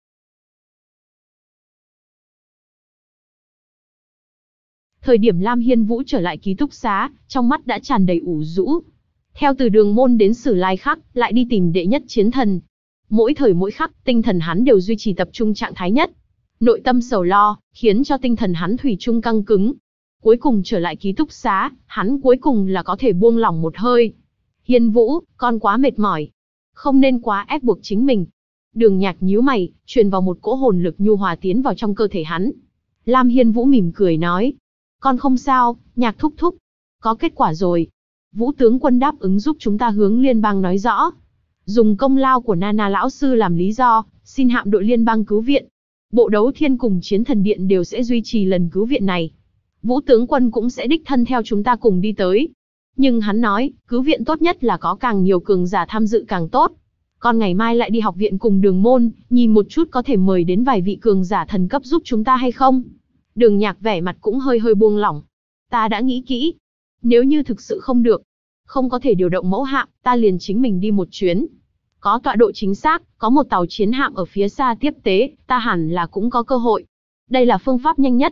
S1: Thời điểm Lam Hiên Vũ trở lại ký túc xá, trong mắt đã tràn đầy ủ rũ. Theo từ Đường Môn đến Sử Lai Khắc, lại đi tìm đệ nhất chiến thần. Mỗi thời mỗi khắc, tinh thần hắn đều duy trì tập trung trạng thái nhất. Nội tâm sầu lo, khiến cho tinh thần hắn thủy chung căng cứng. Cuối cùng trở lại ký túc xá, hắn cuối cùng là có thể buông lỏng một hơi. Hiên Vũ, con quá mệt mỏi. Không nên quá ép buộc chính mình. Đường Nhạc nhíu mày, truyền vào một cỗ hồn lực nhu hòa tiến vào trong cơ thể hắn. Lam Hiên Vũ mỉm cười nói. Con không sao, Nhạc thúc thúc. Có kết quả rồi. Vũ tướng quân đáp ứng giúp chúng ta hướng liên bang nói rõ. Dùng công lao của Nana lão sư làm lý do, xin hạm đội liên bang cứu viện. Bộ đấu thiên cùng chiến thần điện đều sẽ duy trì lần cứu viện này. Vũ tướng quân cũng sẽ đích thân theo chúng ta cùng đi tới. Nhưng hắn nói, cứu viện tốt nhất là có càng nhiều cường giả tham dự càng tốt. Còn ngày mai lại đi học viện cùng Đường Môn, nhìn một chút có thể mời đến vài vị cường giả thần cấp giúp chúng ta hay không? Đường Nhạc vẻ mặt cũng hơi hơi buông lỏng. Ta đã nghĩ kỹ. Nếu như thực sự không được, không có thể điều động mẫu hạm, ta liền chính mình đi một chuyến. Có tọa độ chính xác, có một tàu chiến hạm ở phía xa tiếp tế, ta hẳn là cũng có cơ hội. Đây là phương pháp nhanh nhất.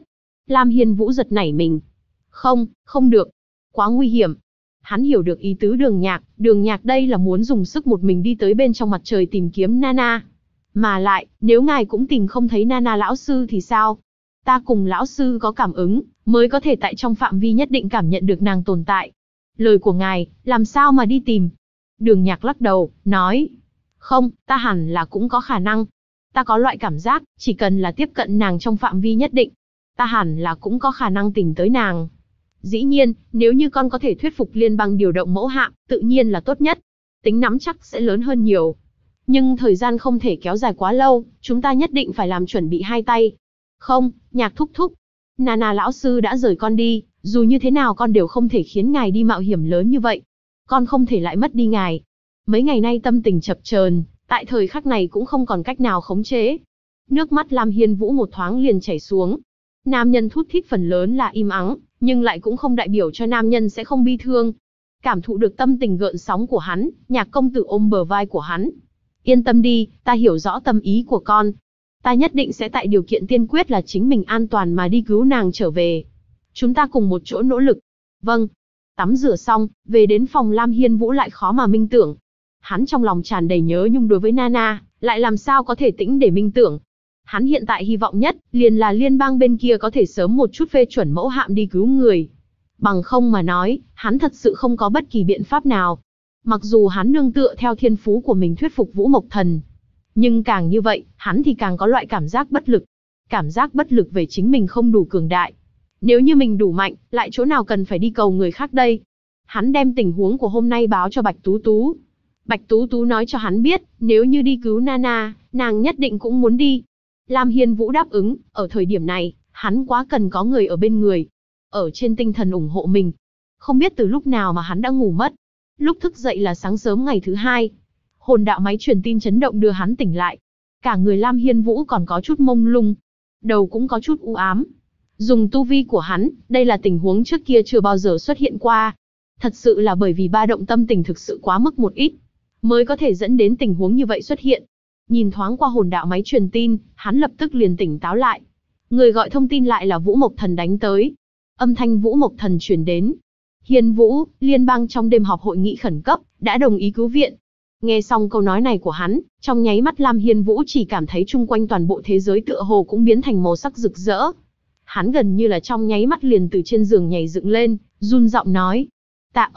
S1: Lam Hiên Vũ giật nảy mình. Không, không được. Quá nguy hiểm. Hắn hiểu được ý tứ Đường Nhạc đây là muốn dùng sức một mình đi tới bên trong mặt trời tìm kiếm Nana. Mà lại, nếu ngài cũng tìm không thấy Nana lão sư thì sao? Ta cùng lão sư có cảm ứng, mới có thể tại trong phạm vi nhất định cảm nhận được nàng tồn tại. Lời của ngài, làm sao mà đi tìm? Đường Nhạc lắc đầu, nói. Không, ta hẳn là cũng có khả năng. Ta có loại cảm giác, chỉ cần là tiếp cận nàng trong phạm vi nhất định, ta hẳn là cũng có khả năng tìm tới nàng. Dĩ nhiên, nếu như con có thể thuyết phục liên bang điều động mẫu hạm, tự nhiên là tốt nhất. Tính nắm chắc sẽ lớn hơn nhiều. Nhưng thời gian không thể kéo dài quá lâu, chúng ta nhất định phải làm chuẩn bị hai tay. Không, Nhạc thúc thúc. Nana lão sư đã rời con đi, dù như thế nào con đều không thể khiến ngài đi mạo hiểm lớn như vậy. Con không thể lại mất đi ngài. Mấy ngày nay tâm tình chập chờn, tại thời khắc này cũng không còn cách nào khống chế. Nước mắt Lam Hiên Vũ một thoáng liền chảy xuống. Nam nhân thút thít phần lớn là im ắng, nhưng lại cũng không đại biểu cho nam nhân sẽ không bi thương. Cảm thụ được tâm tình gợn sóng của hắn, Nhạc công tử ôm bờ vai của hắn. Yên tâm đi, ta hiểu rõ tâm ý của con. Ta nhất định sẽ tại điều kiện tiên quyết là chính mình an toàn mà đi cứu nàng trở về. Chúng ta cùng một chỗ nỗ lực. Vâng. Tắm rửa xong, về đến phòng Lam Hiên Vũ lại khó mà minh tưởng. Hắn trong lòng tràn đầy nhớ nhung đối với Nana, lại làm sao có thể tĩnh để minh tưởng. Hắn hiện tại hy vọng nhất, liền là liên bang bên kia có thể sớm một chút phê chuẩn mẫu hạm đi cứu người. Bằng không mà nói, hắn thật sự không có bất kỳ biện pháp nào. Mặc dù hắn nương tựa theo thiên phú của mình thuyết phục Vũ Mộc Thần. Nhưng càng như vậy, hắn thì càng có loại cảm giác bất lực. Cảm giác bất lực về chính mình không đủ cường đại. Nếu như mình đủ mạnh, lại chỗ nào cần phải đi cầu người khác đây? Hắn đem tình huống của hôm nay báo cho Bạch Tú Tú. Bạch Tú Tú nói cho hắn biết, nếu như đi cứu Nana, nàng nhất định cũng muốn đi. Lam Hiên Vũ đáp ứng, ở thời điểm này, hắn quá cần có người ở bên người. Ở trên tinh thần ủng hộ mình. Không biết từ lúc nào mà hắn đã ngủ mất. Lúc thức dậy là sáng sớm ngày thứ hai. Hồn đạo máy truyền tin chấn động đưa hắn tỉnh lại. Cả người Lam Hiên Vũ còn có chút mông lung. Đầu cũng có chút u ám. Dùng tu vi của hắn, đây là tình huống trước kia chưa bao giờ xuất hiện qua. Thật sự là bởi vì ba động tâm tình thực sự quá mức một ít, mới có thể dẫn đến tình huống như vậy xuất hiện. Nhìn thoáng qua hồn đạo máy truyền tin, hắn lập tức liền tỉnh táo lại. Người gọi thông tin lại là Vũ Mộc Thần đánh tới. Âm thanh Vũ Mộc Thần truyền đến. Hiên Vũ, liên bang trong đêm họp hội nghị khẩn cấp, đã đồng ý cứu viện. Nghe xong câu nói này của hắn, trong nháy mắt Lam Hiên Vũ chỉ cảm thấy chung quanh toàn bộ thế giới tựa hồ cũng biến thành màu sắc rực rỡ. Hắn gần như là trong nháy mắt liền từ trên giường nhảy dựng lên, run giọng nói. Tạ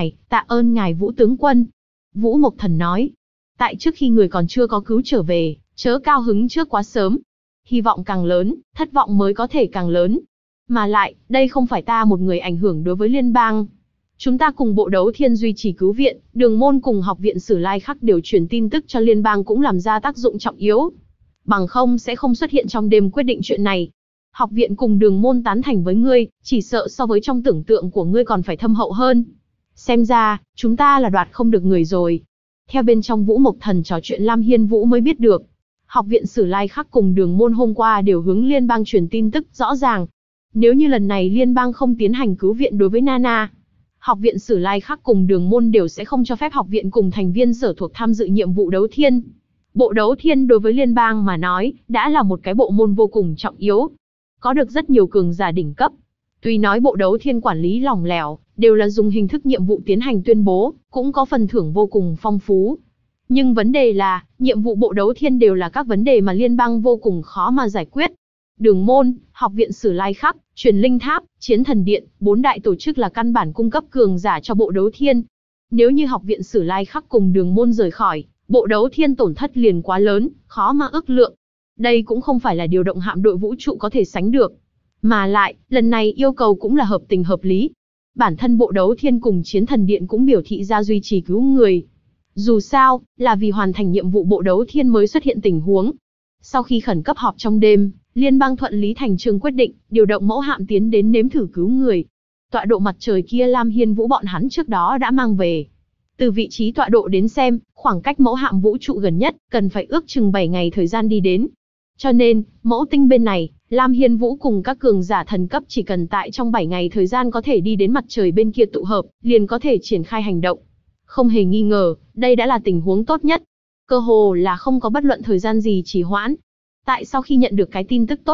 S1: ơn ngài Vũ tướng quân. Vũ Mộc Thần nói. Tại trước khi người còn chưa có cứu trở về, chớ cao hứng trước quá sớm. Hy vọng càng lớn, thất vọng mới có thể càng lớn. Mà lại, đây không phải ta một người ảnh hưởng đối với liên bang. Chúng ta cùng bộ đấu thiên duy trì cứu viện, Đường Môn cùng học viện Sử Lai Khắc đều truyền tin tức cho liên bang cũng làm ra tác dụng trọng yếu. Bằng không sẽ không xuất hiện trong đêm quyết định chuyện này. Học viện cùng Đường Môn tán thành với ngươi, chỉ sợ so với trong tưởng tượng của ngươi còn phải thâm hậu hơn. Xem ra, chúng ta là đoạt không được người rồi. Theo bên trong Vũ Mộc Thần trò chuyện Lam Hiên Vũ mới biết được. Học viện Sử Lai Khắc cùng Đường Môn hôm qua đều hướng liên bang truyền tin tức rõ ràng. Nếu như lần này liên bang không tiến hành cứu viện đối với Nana, học viện Sử Lai Khắc cùng Đường Môn đều sẽ không cho phép học viện cùng thành viên sở thuộc tham dự nhiệm vụ đấu thiên. Bộ đấu thiên đối với liên bang mà nói, đã là một cái bộ môn vô cùng trọng yếu. Có được rất nhiều cường giả đỉnh cấp. Tuy nói bộ đấu thiên quản lý lỏng lẻo, đều là dùng hình thức nhiệm vụ tiến hành tuyên bố, cũng có phần thưởng vô cùng phong phú. Nhưng vấn đề là, nhiệm vụ bộ đấu thiên đều là các vấn đề mà liên bang vô cùng khó mà giải quyết. Đường Môn, học viện Sử Lai Khắc, Truyền Linh Tháp, Chiến Thần Điện, 4 đại tổ chức là căn bản cung cấp cường giả cho bộ đấu thiên. Nếu như học viện Sử Lai Khắc cùng Đường Môn rời khỏi, bộ đấu thiên tổn thất liền quá lớn, khó mà ước lượng. Đây cũng không phải là điều động hạm đội vũ trụ có thể sánh được. Mà lại, lần này yêu cầu cũng là hợp tình hợp lý. Bản thân bộ đấu thiên cùng Chiến Thần Điện cũng biểu thị ra duy trì cứu người. Dù sao, là vì hoàn thành nhiệm vụ bộ đấu thiên mới xuất hiện tình huống. Sau khi khẩn cấp họp trong đêm, liên bang thuận lý thành chương quyết định, điều động mẫu hạm tiến đến nếm thử cứu người. Tọa độ mặt trời kia Lam Hiên Vũ bọn hắn trước đó đã mang về. Từ vị trí tọa độ đến xem, khoảng cách mẫu hạm vũ trụ gần nhất, cần phải ước chừng 7 ngày thời gian đi đến. Cho nên, mẫu tinh bên này, Lam Hiên Vũ cùng các cường giả thần cấp chỉ cần tại trong 7 ngày thời gian có thể đi đến mặt trời bên kia tụ hợp, liền có thể triển khai hành động. Không hề nghi ngờ, đây đã là tình huống tốt nhất. Cơ hồ là không có bất luận thời gian gì trì hoãn. Tại sau khi nhận được cái tin tức tốt này,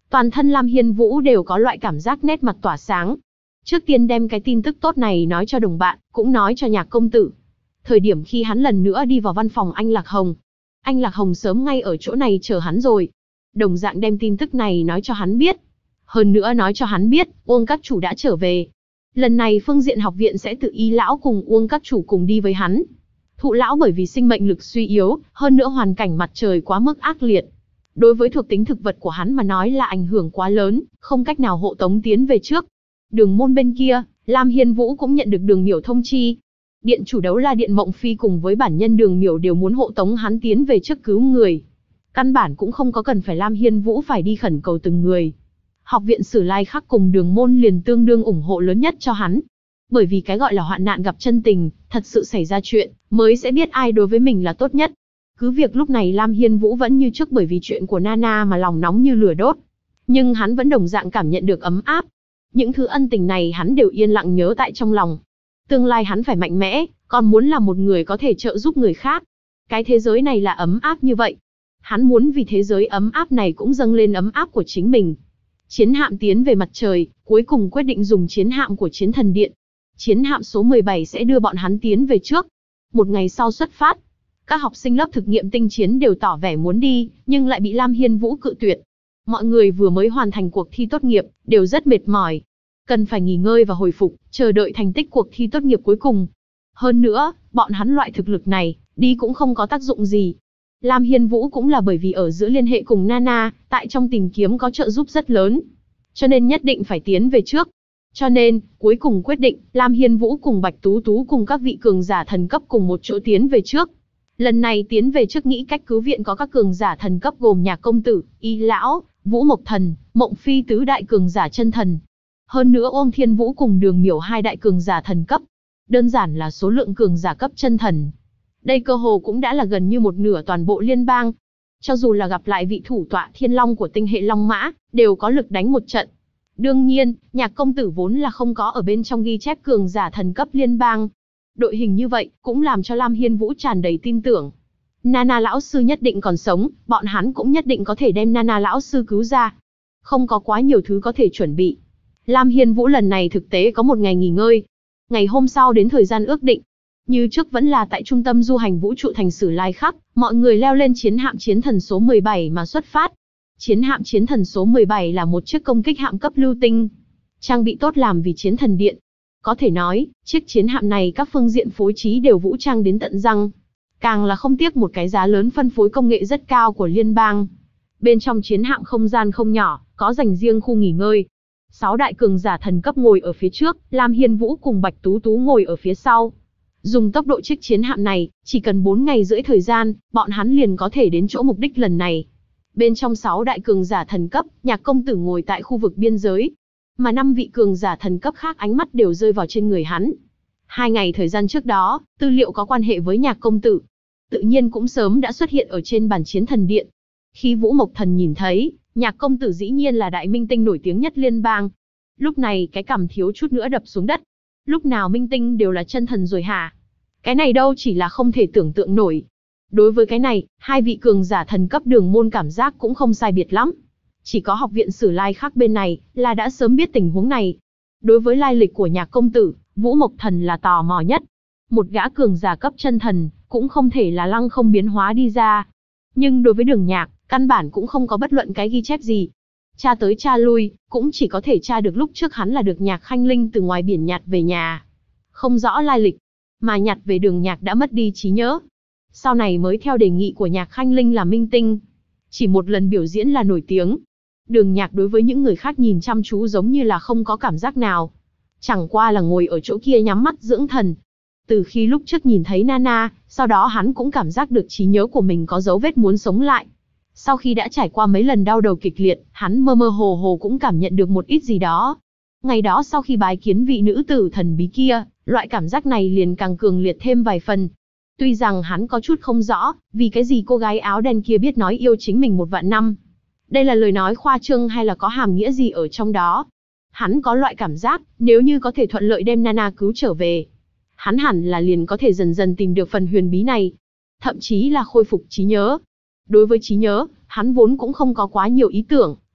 S1: Toàn thân Lam Hiên Vũ đều có loại cảm giác nét mặt tỏa sáng. Trước tiên đem cái tin tức tốt này nói cho đồng bạn, cũng nói cho Nhạc công tử. Thời điểm khi hắn lần nữa đi vào văn phòng anh Lạc Hồng, anh Lạc Hồng sớm ngay ở chỗ này chờ hắn rồi. Đồng dạng đem tin tức này nói cho hắn biết. Hơn nữa nói cho hắn biết, Uông các chủ đã trở về. Lần này phương diện học viện sẽ tự ý lão cùng Uông các chủ cùng đi với hắn. Thụ lão bởi vì sinh mệnh lực suy yếu, hơn nữa hoàn cảnh mặt trời quá mức ác liệt. Đối với thuộc tính thực vật của hắn mà nói là ảnh hưởng quá lớn, không cách nào hộ tống tiến về trước. Đường môn bên kia, Lam Hiên Vũ cũng nhận được Đường Miểu thông chi. Điện chủ Đấu La Điện Mộng Phi cùng với bản nhân Đường Miểu đều muốn hộ tống hắn tiến về trước cứu người. Căn bản cũng không có cần phải Lam Hiên Vũ phải đi khẩn cầu từng người. Học viện Sử Lai Khắc cùng Đường môn liền tương đương ủng hộ lớn nhất cho hắn. Bởi vì cái gọi là hoạn nạn gặp chân tình, thật sự xảy ra chuyện, mới sẽ biết ai đối với mình là tốt nhất. Cứ việc lúc này Lam Hiên Vũ vẫn như trước bởi vì chuyện của Nana mà lòng nóng như lửa đốt. Nhưng hắn vẫn đồng dạng cảm nhận được ấm áp. Những thứ ân tình này hắn đều yên lặng nhớ tại trong lòng. Tương lai hắn phải mạnh mẽ, còn muốn là một người có thể trợ giúp người khác. Cái thế giới này là ấm áp như vậy. Hắn muốn vì thế giới ấm áp này cũng dâng lên ấm áp của chính mình. Chiến hạm tiến về mặt trời, cuối cùng quyết định dùng chiến hạm của Chiến Thần Điện. Chiến hạm số 17 sẽ đưa bọn hắn tiến về trước. Một ngày sau xuất phát, các học sinh lớp thực nghiệm tinh chiến đều tỏ vẻ muốn đi, nhưng lại bị Lam Hiên Vũ cự tuyệt. Mọi người vừa mới hoàn thành cuộc thi tốt nghiệp, đều rất mệt mỏi. Cần phải nghỉ ngơi và hồi phục, chờ đợi thành tích cuộc thi tốt nghiệp cuối cùng. Hơn nữa, bọn hắn loại thực lực này, đi cũng không có tác dụng gì. Lam Hiên Vũ cũng là bởi vì ở giữa liên hệ cùng Nana, tại trong tìm kiếm có trợ giúp rất lớn. Cho nên nhất định phải tiến về trước. Cho nên, cuối cùng quyết định, Lam Hiên Vũ cùng Bạch Tú Tú cùng các vị cường giả thần cấp cùng một chỗ tiến về trước. Lần này tiến về trước nghĩ cách cứu viện có các cường giả thần cấp gồm Nhạc công tử, Y lão, Vũ Mộc Thần, Mộng Phi tứ đại cường giả chân thần. Hơn nữa Uông Thiên Vũ cùng Đường Miểu hai đại cường giả thần cấp. Đơn giản là số lượng cường giả cấp chân thần. Đây cơ hồ cũng đã là gần như một nửa toàn bộ liên bang. Cho dù là gặp lại vị thủ tọa Thiên Long của tinh hệ Long Mã, đều có lực đánh một trận. Đương nhiên, Nhạc công tử vốn là không có ở bên trong ghi chép cường giả thần cấp liên bang. Đội hình như vậy, cũng làm cho Lam Hiên Vũ tràn đầy tin tưởng. Nana lão sư nhất định còn sống, bọn hắn cũng nhất định có thể đem Nana lão sư cứu ra. Không có quá nhiều thứ có thể chuẩn bị. Lam Hiên Vũ lần này thực tế có một ngày nghỉ ngơi. Ngày hôm sau đến thời gian ước định. Như trước vẫn là tại trung tâm du hành vũ trụ thành Sử Lai Khắc, mọi người leo lên chiến hạm Chiến Thần số 17 mà xuất phát. Chiến hạm Chiến Thần số 17 là một chiếc công kích hạm cấp lưu tinh. Trang bị tốt làm vì Chiến Thần Điện. Có thể nói, chiếc chiến hạm này các phương diện phối trí đều vũ trang đến tận răng. Càng là không tiếc một cái giá lớn phân phối công nghệ rất cao của liên bang. Bên trong chiến hạm không gian không nhỏ, có dành riêng khu nghỉ ngơi. 6 đại cường giả thần cấp ngồi ở phía trước, Lam Hiên Vũ cùng Bạch Tú Tú ngồi ở phía sau. Dùng tốc độ chiếc chiến hạm này, chỉ cần 4 ngày rưỡi thời gian, bọn hắn liền có thể đến chỗ mục đích lần này. Bên trong 6 đại cường giả thần cấp, Nhạc công tử ngồi tại khu vực biên giới. Mà 5 vị cường giả thần cấp khác ánh mắt đều rơi vào trên người hắn. 2 ngày thời gian trước đó, tư liệu có quan hệ với Nhạc công tử. Tự nhiên cũng sớm đã xuất hiện ở trên bàn Chiến Thần Điện. Khi Vũ Mộc Thần nhìn thấy, Nhạc công tử dĩ nhiên là đại minh tinh nổi tiếng nhất liên bang. Lúc này cái cằm thiếu chút nữa đập xuống đất. Lúc nào minh tinh đều là chân thần rồi hả? Cái này đâu chỉ là không thể tưởng tượng nổi. Đối với cái này, hai vị cường giả thần cấp Đường môn cảm giác cũng không sai biệt lắm. Chỉ có học viện Sử Lai Khắc bên này, là đã sớm biết tình huống này. Đối với lai lịch của Nhạc công tử, Vũ Mộc Thần là tò mò nhất. Một gã cường giả cấp chân thần, cũng không thể là lăng không biến hóa đi ra. Nhưng đối với Đường Nhạc, căn bản cũng không có bất luận cái ghi chép gì. Tra tới tra lui, cũng chỉ có thể tra được lúc trước hắn là được Nhạc Khanh Linh từ ngoài biển nhặt về nhà. Không rõ lai lịch, mà nhặt về Đường Nhạc đã mất đi trí nhớ. Sau này mới theo đề nghị của Nhạc Khanh Linh là minh tinh. Chỉ một lần biểu diễn là nổi tiếng. Đường Nhạc đối với những người khác nhìn chăm chú giống như là không có cảm giác nào. Chẳng qua là ngồi ở chỗ kia nhắm mắt dưỡng thần. Từ khi lúc trước nhìn thấy Nana, sau đó hắn cũng cảm giác được trí nhớ của mình có dấu vết muốn sống lại. Sau khi đã trải qua mấy lần đau đầu kịch liệt, hắn mơ mơ hồ hồ cũng cảm nhận được một ít gì đó. Ngày đó sau khi bái kiến vị nữ tử thần bí kia, loại cảm giác này liền càng cường liệt thêm vài phần. Tuy rằng hắn có chút không rõ, vì cái gì cô gái áo đen kia biết nói yêu chính mình 1.000 năm. Đây là lời nói khoa trương hay là có hàm nghĩa gì ở trong đó? Hắn có loại cảm giác, nếu như có thể thuận lợi đem Nana cứu trở về, hắn hẳn là liền có thể dần dần tìm được phần huyền bí này. Thậm chí là khôi phục trí nhớ. Đối với trí nhớ, hắn vốn cũng không có quá nhiều ý tưởng,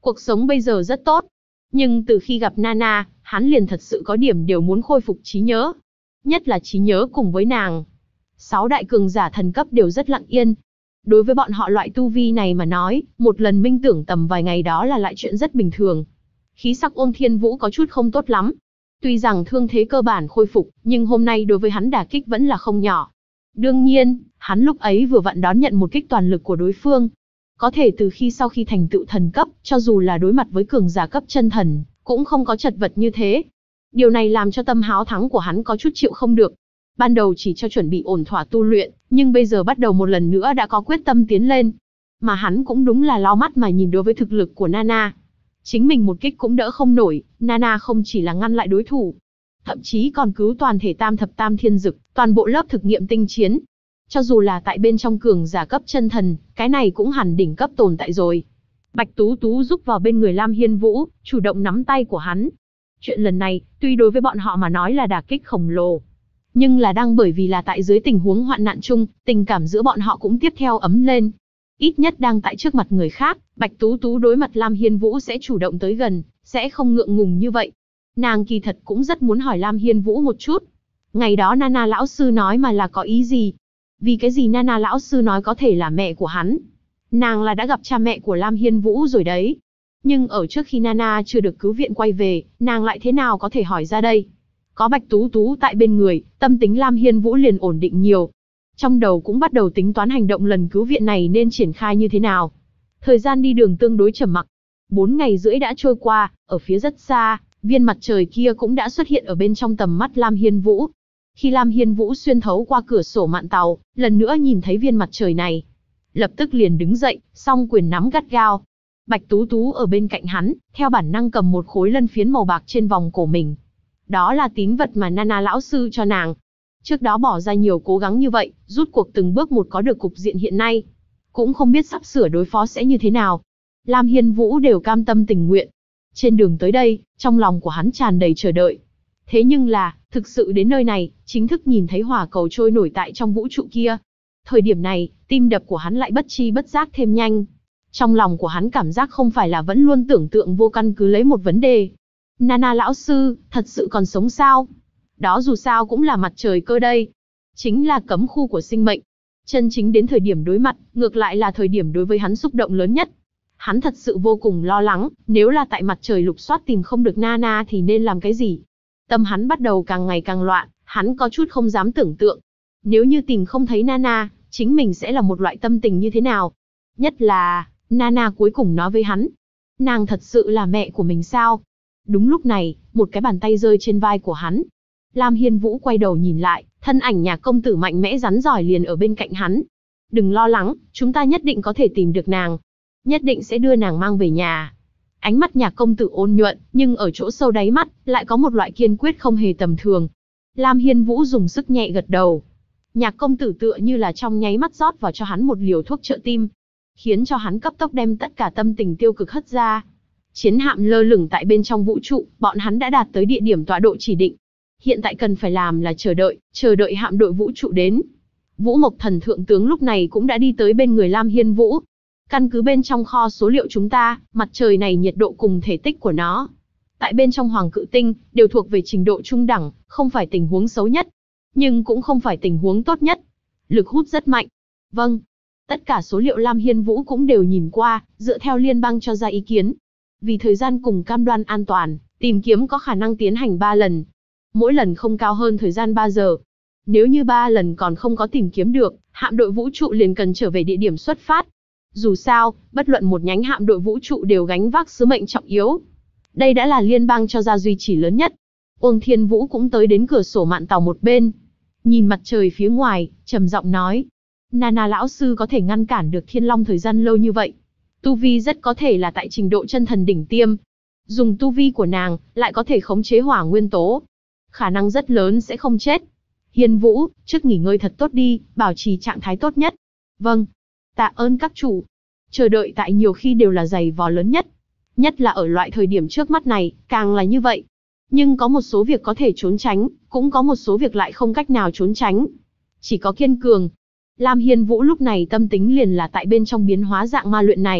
S1: Cuộc sống bây giờ rất tốt. Nhưng từ khi gặp Nana, hắn liền thật sự có điểm đều muốn khôi phục trí nhớ. Nhất là trí nhớ cùng với nàng. 6 đại cường giả thần cấp đều rất lặng yên. Đối với bọn họ loại tu vi này mà nói, một lần minh tưởng tầm vài ngày đó là lại chuyện rất bình thường. Khí sắc Ôn Thiên Vũ có chút không tốt lắm. Tuy rằng thương thế cơ bản khôi phục, nhưng hôm nay đối với hắn đả kích vẫn là không nhỏ. Đương nhiên, hắn lúc ấy vừa vặn đón nhận một kích toàn lực của đối phương. Có thể từ sau khi thành tựu thần cấp, cho dù là đối mặt với cường giả cấp chân thần, cũng không có chật vật như thế. Điều này làm cho tâm háo thắng của hắn có chút chịu không được. Ban đầu chỉ cho chuẩn bị ổn thỏa tu luyện, nhưng bây giờ bắt đầu một lần nữa đã có quyết tâm tiến lên. Mà hắn cũng đúng là lau mắt mà nhìn đối với thực lực của Nana. Chính mình một kích cũng đỡ không nổi, Nana không chỉ là ngăn lại đối thủ, thậm chí còn cứu toàn thể tam thập tam thiên dực, toàn bộ lớp thực nghiệm tinh chiến. Cho dù là tại bên trong cường giả cấp chân thần, cái này cũng hẳn đỉnh cấp tồn tại rồi. Bạch Tú Tú rúc vào bên người Lam Hiên Vũ, chủ động nắm tay của hắn. Chuyện lần này, tuy đối với bọn họ mà nói là đả kích khổng lồ, nhưng là đang bởi vì là tại dưới tình huống hoạn nạn chung, tình cảm giữa bọn họ cũng tiếp theo ấm lên. Ít nhất đang tại trước mặt người khác, Bạch Tú Tú đối mặt Lam Hiên Vũ sẽ chủ động tới gần, sẽ không ngượng ngùng như vậy. Nàng kỳ thật cũng rất muốn hỏi Lam Hiên Vũ một chút. Ngày đó Nana lão sư nói mà là có ý gì? Vì cái gì Nana lão sư nói có thể là mẹ của hắn? Nàng là đã gặp cha mẹ của Lam Hiên Vũ rồi đấy. Nhưng ở trước khi Nana chưa được cứu viện quay về, nàng lại thế nào có thể hỏi ra đây? Có Bạch Tú Tú tại bên người, tâm tính Lam Hiên Vũ liền ổn định nhiều. Trong đầu cũng bắt đầu tính toán hành động lần cứu viện này nên triển khai như thế nào. Thời gian đi đường tương đối trầm mặc. 4 ngày rưỡi đã trôi qua, ở phía rất xa, viên mặt trời kia cũng đã xuất hiện ở bên trong tầm mắt Lam Hiên Vũ. Khi Lam Hiên Vũ xuyên thấu qua cửa sổ mạn tàu, lần nữa nhìn thấy viên mặt trời này, lập tức liền đứng dậy, song quyền nắm gắt gao. Bạch Tú Tú ở bên cạnh hắn, theo bản năng cầm một khối lân phiến màu bạc trên vòng cổ mình. Đó là tín vật mà Nana lão sư cho nàng. Trước đó bỏ ra nhiều cố gắng như vậy, rút cuộc từng bước một có được cục diện hiện nay. Cũng không biết sắp sửa đối phó sẽ như thế nào. Lam Hiên Vũ đều cam tâm tình nguyện. Trên đường tới đây, trong lòng của hắn tràn đầy chờ đợi. Thế nhưng là, thực sự đến nơi này, chính thức nhìn thấy hỏa cầu trôi nổi tại trong vũ trụ kia. Thời điểm này, tim đập của hắn lại bất chi bất giác thêm nhanh. Trong lòng của hắn cảm giác không phải là vẫn luôn tưởng tượng vô căn cứ lấy một vấn đề. Nana lão sư, thật sự còn sống sao? Đó dù sao cũng là mặt trời cơ đây. Chính là cấm khu của sinh mệnh. Chân chính đến thời điểm đối mặt, ngược lại là thời điểm đối với hắn xúc động lớn nhất. Hắn thật sự vô cùng lo lắng, nếu là tại mặt trời lục soát tìm không được Nana thì nên làm cái gì? Tâm hắn bắt đầu càng ngày càng loạn, hắn có chút không dám tưởng tượng. Nếu như tìm không thấy Nana, chính mình sẽ là một loại tâm tình như thế nào? Nhất là, Nana cuối cùng nói với hắn. Nàng thật sự là mẹ của mình sao? Đúng lúc này, một cái bàn tay rơi trên vai của hắn. Lam Hiên Vũ quay đầu nhìn lại, thân ảnh Nhạc công tử mạnh mẽ rắn giỏi liền ở bên cạnh hắn. Đừng lo lắng, chúng ta nhất định có thể tìm được nàng. Nhất định sẽ đưa nàng mang về nhà. Ánh mắt Nhạc công tử ôn nhuận, nhưng ở chỗ sâu đáy mắt, lại có một loại kiên quyết không hề tầm thường. Lam Hiên Vũ dùng sức nhẹ gật đầu. Nhạc công tử tựa như là trong nháy mắt rót vào cho hắn một liều thuốc trợ tim, khiến cho hắn cấp tốc đem tất cả tâm tình tiêu cực hất ra. Chiến hạm lơ lửng tại bên trong vũ trụ, bọn hắn đã đạt tới địa điểm tọa độ chỉ định. Hiện tại cần phải làm là chờ đợi hạm đội vũ trụ đến. Vũ Mộc Thần thượng tướng lúc này cũng đã đi tới bên người Lam Hiên Vũ. Căn cứ bên trong kho số liệu chúng ta, mặt trời này nhiệt độ cùng thể tích của nó, tại bên trong Hoàng Cự Tinh, đều thuộc về trình độ trung đẳng, không phải tình huống xấu nhất, nhưng cũng không phải tình huống tốt nhất. Lực hút rất mạnh. Vâng. Tất cả số liệu Lam Hiên Vũ cũng đều nhìn qua, dựa theo liên bang cho ra ý kiến. Vì thời gian cùng cam đoan an toàn, tìm kiếm có khả năng tiến hành 3 lần. Mỗi lần không cao hơn thời gian 3 giờ. Nếu như 3 lần còn không có tìm kiếm được, hạm đội vũ trụ liền cần trở về địa điểm xuất phát. Dù sao, bất luận một nhánh hạm đội vũ trụ đều gánh vác sứ mệnh trọng yếu. Đây đã là liên bang cho ra duy trì lớn nhất. Uông Thiên Vũ cũng tới đến cửa sổ mạn tàu một bên. Nhìn mặt trời phía ngoài, trầm giọng nói. Nana lão sư có thể ngăn cản được Thiên Long thời gian lâu như vậy. Tu vi rất có thể là tại trình độ chân thần đỉnh tiêm. Dùng tu vi của nàng, lại có thể khống chế hỏa nguyên tố. Khả năng rất lớn sẽ không chết. Hiên Vũ, trước nghỉ ngơi thật tốt đi, bảo trì trạng thái tốt nhất. Vâng. Tạ ơn các chủ. Chờ đợi tại nhiều khi đều là giày vò lớn nhất. Nhất là ở loại thời điểm trước mắt này, càng là như vậy. Nhưng có một số việc có thể trốn tránh, cũng có một số việc lại không cách nào trốn tránh. Chỉ có kiên cường. Lam Hiên Vũ lúc này tâm tính liền là tại bên trong biến hóa dạng ma luyện này.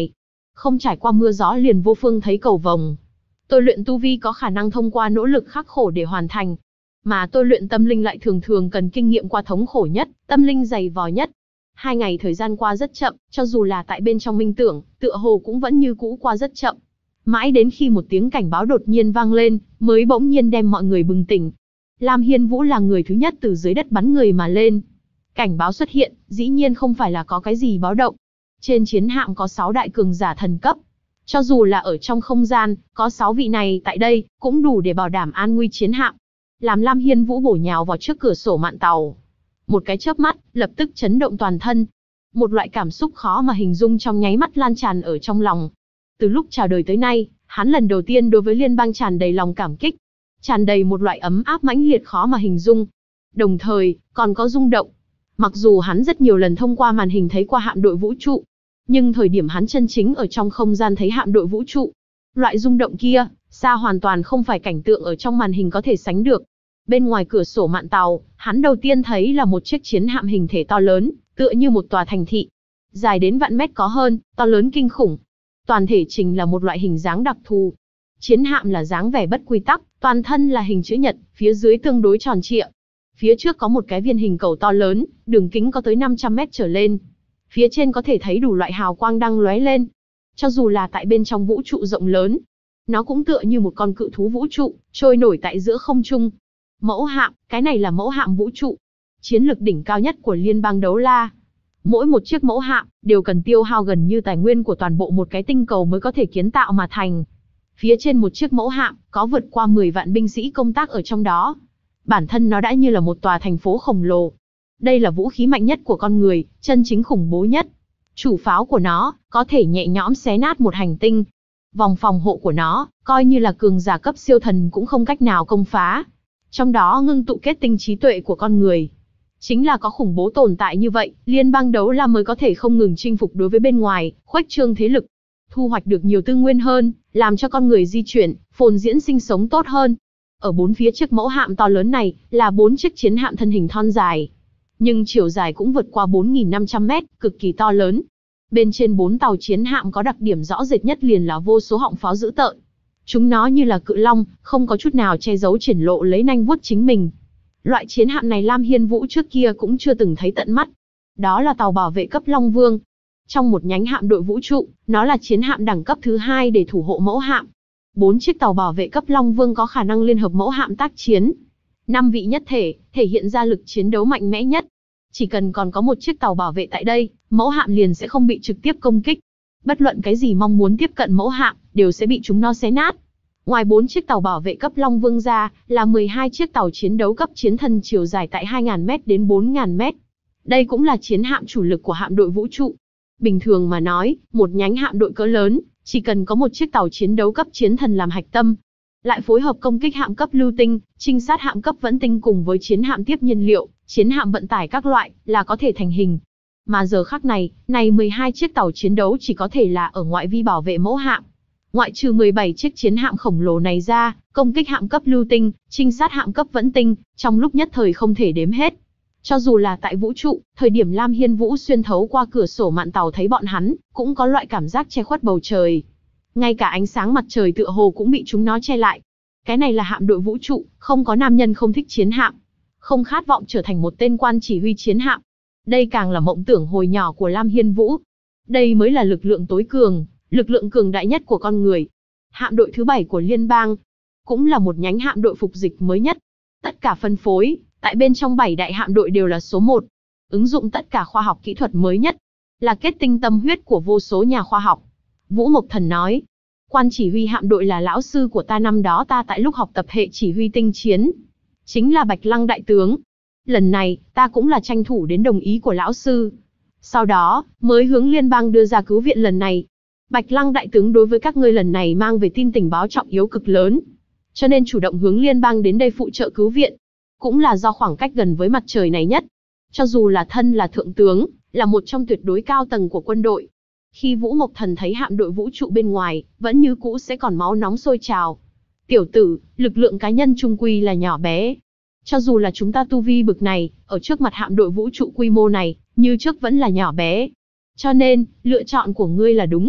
S1: Không trải qua mưa gió liền vô phương thấy cầu vồng. Tôi luyện tu vi có khả năng thông qua nỗ lực khắc khổ để hoàn thành. Mà tôi luyện tâm linh lại thường thường cần kinh nghiệm qua thống khổ nhất, tâm linh dày vò nhất. 2 ngày thời gian qua rất chậm, cho dù là tại bên trong minh tưởng, tựa hồ cũng vẫn như cũ qua rất chậm. Mãi đến khi một tiếng cảnh báo đột nhiên vang lên, mới bỗng nhiên đem mọi người bừng tỉnh. Lam Hiên Vũ là người thứ nhất từ dưới đất bắn người mà lên. Cảnh báo xuất hiện, dĩ nhiên không phải là có cái gì báo động. Trên chiến hạm có 6 đại cường giả thần cấp. Cho dù là ở trong không gian, có 6 vị này tại đây, cũng đủ để bảo đảm an nguy chiến hạm. Làm Lam Hiên Vũ bổ nhào vào trước cửa sổ mạn tàu. Một cái chớp mắt, lập tức chấn động toàn thân. Một loại cảm xúc khó mà hình dung trong nháy mắt lan tràn ở trong lòng. Từ lúc chào đời tới nay, hắn lần đầu tiên đối với liên bang tràn đầy lòng cảm kích. Tràn đầy một loại ấm áp mãnh liệt khó mà hình dung. Đồng thời, còn có rung động. Mặc dù hắn rất nhiều lần thông qua màn hình thấy qua hạm đội vũ trụ, nhưng thời điểm hắn chân chính ở trong không gian thấy hạm đội vũ trụ, loại rung động kia, xa hoàn toàn không phải cảnh tượng ở trong màn hình có thể sánh được. Bên ngoài cửa sổ mạn tàu, hắn đầu tiên thấy là một chiếc chiến hạm hình thể to lớn, tựa như một tòa thành thị. Dài đến vạn mét có hơn, to lớn kinh khủng. Toàn thể trình là một loại hình dáng đặc thù. Chiến hạm là dáng vẻ bất quy tắc, toàn thân là hình chữ nhật, phía dưới tương đối tròn trịa. Phía trước có một cái viên hình cầu to lớn, đường kính có tới 500 mét trở lên. Phía trên có thể thấy đủ loại hào quang đang lóe lên. Cho dù là tại bên trong vũ trụ rộng lớn, nó cũng tựa như một con cự thú vũ trụ, trôi nổi tại giữa không trung. Mẫu hạm, cái này là mẫu hạm vũ trụ. Chiến lực đỉnh cao nhất của liên bang đấu la. Mỗi một chiếc mẫu hạm, đều cần tiêu hao gần như tài nguyên của toàn bộ một cái tinh cầu mới có thể kiến tạo mà thành. Phía trên một chiếc mẫu hạm, có vượt qua 10 vạn binh sĩ công tác ở trong đó. Bản thân nó đã như là một tòa thành phố khổng lồ. Đây là vũ khí mạnh nhất của con người, chân chính khủng bố nhất. Chủ pháo của nó, có thể nhẹ nhõm xé nát một hành tinh. Vòng phòng hộ của nó, coi như là cường giả cấp siêu thần cũng không cách nào công phá. Trong đó ngưng tụ kết tinh trí tuệ của con người. Chính là có khủng bố tồn tại như vậy, liên bang đấu la mới có thể không ngừng chinh phục đối với bên ngoài, khuếch trương thế lực. Thu hoạch được nhiều tư nguyên hơn, làm cho con người di chuyển, phồn diễn sinh sống tốt hơn. Ở 4 phía chiếc mẫu hạm to lớn này, là 4 chiếc chiến hạm thân hình thon dài. Nhưng chiều dài cũng vượt qua 4.500 mét, cực kỳ to lớn. Bên trên 4 tàu chiến hạm có đặc điểm rõ rệt nhất liền là vô số họng pháo dữ tợn. Chúng nó như là cự long, không có chút nào che giấu triển lộ lấy nanh vuốt chính mình. Loại chiến hạm này Lam Hiên Vũ trước kia cũng chưa từng thấy tận mắt. Đó là tàu bảo vệ cấp Long Vương. Trong một nhánh hạm đội vũ trụ, nó là chiến hạm đẳng cấp thứ 2 để thủ hộ mẫu hạm. 4 chiếc tàu bảo vệ cấp Long Vương có khả năng liên hợp mẫu hạm tác chiến. 5 vị nhất thể, thể hiện ra lực chiến đấu mạnh mẽ nhất. Chỉ cần còn có một chiếc tàu bảo vệ tại đây, mẫu hạm liền sẽ không bị trực tiếp công kích. Bất luận cái gì mong muốn tiếp cận mẫu hạm, đều sẽ bị chúng nó xé nát. Ngoài 4 chiếc tàu bảo vệ cấp Long Vương ra, là 12 chiếc tàu chiến đấu cấp chiến thần chiều dài tại 2.000m đến 4.000m. Đây cũng là chiến hạm chủ lực của hạm đội vũ trụ. Bình thường mà nói, một nhánh hạm đội cỡ lớn, chỉ cần có một chiếc tàu chiến đấu cấp chiến thần làm hạch tâm, lại phối hợp công kích hạm cấp lưu tinh, trinh sát hạm cấp vẫn tinh cùng với chiến hạm tiếp nhiên liệu, chiến hạm vận tải các loại, là có thể thành hình. Mà giờ khắc này, 12 chiếc tàu chiến đấu chỉ có thể là ở ngoại vi bảo vệ mẫu hạm. Ngoại trừ 17 chiếc chiến hạm khổng lồ này ra, công kích hạm cấp lưu tinh, trinh sát hạm cấp vẫn tinh, trong lúc nhất thời không thể đếm hết. Cho dù là tại vũ trụ, thời điểm Lam Hiên Vũ xuyên thấu qua cửa sổ mạn tàu thấy bọn hắn, cũng có loại cảm giác che khuất bầu trời. Ngay cả ánh sáng mặt trời tựa hồ cũng bị chúng nó che lại. Cái này là hạm đội vũ trụ, không có nam nhân không thích chiến hạm. Không khát vọng trở thành một tên quan chỉ huy chiến hạm. Đây càng là mộng tưởng hồi nhỏ của Lam Hiên Vũ. Đây mới là lực lượng tối cường, lực lượng cường đại nhất của con người. Hạm đội thứ 7 của liên bang, cũng là một nhánh hạm đội phục dịch mới nhất. Tất cả phân phối, tại bên trong 7 đại hạm đội đều là số 1. Ứng dụng tất cả khoa học kỹ thuật mới nhất, là kết tinh tâm huyết của vô số nhà khoa học. Vũ Mộc Thần nói, quan chỉ huy hạm đội là lão sư của ta năm đó ta tại lúc học tập hệ chỉ huy tinh chiến. Chính là Bạch Lăng đại tướng. Lần này, ta cũng là tranh thủ đến đồng ý của lão sư. Sau đó, mới hướng liên bang đưa ra cứu viện lần này. Bạch Lăng đại tướng đối với các ngươi lần này mang về tin tình báo trọng yếu cực lớn. Cho nên chủ động hướng liên bang đến đây phụ trợ cứu viện. Cũng là do khoảng cách gần với mặt trời này nhất. Cho dù là thân là thượng tướng, là một trong tuyệt đối cao tầng của quân đội. Khi Vũ Mộc Thần thấy hạm đội vũ trụ bên ngoài, vẫn như cũ sẽ còn máu nóng sôi trào. Tiểu tử, lực lượng cá nhân trung quy là nhỏ bé. Cho dù là chúng ta tu vi bực này, ở trước mặt hạm đội vũ trụ quy mô này, như trước vẫn là nhỏ bé. Cho nên, lựa chọn của ngươi là đúng.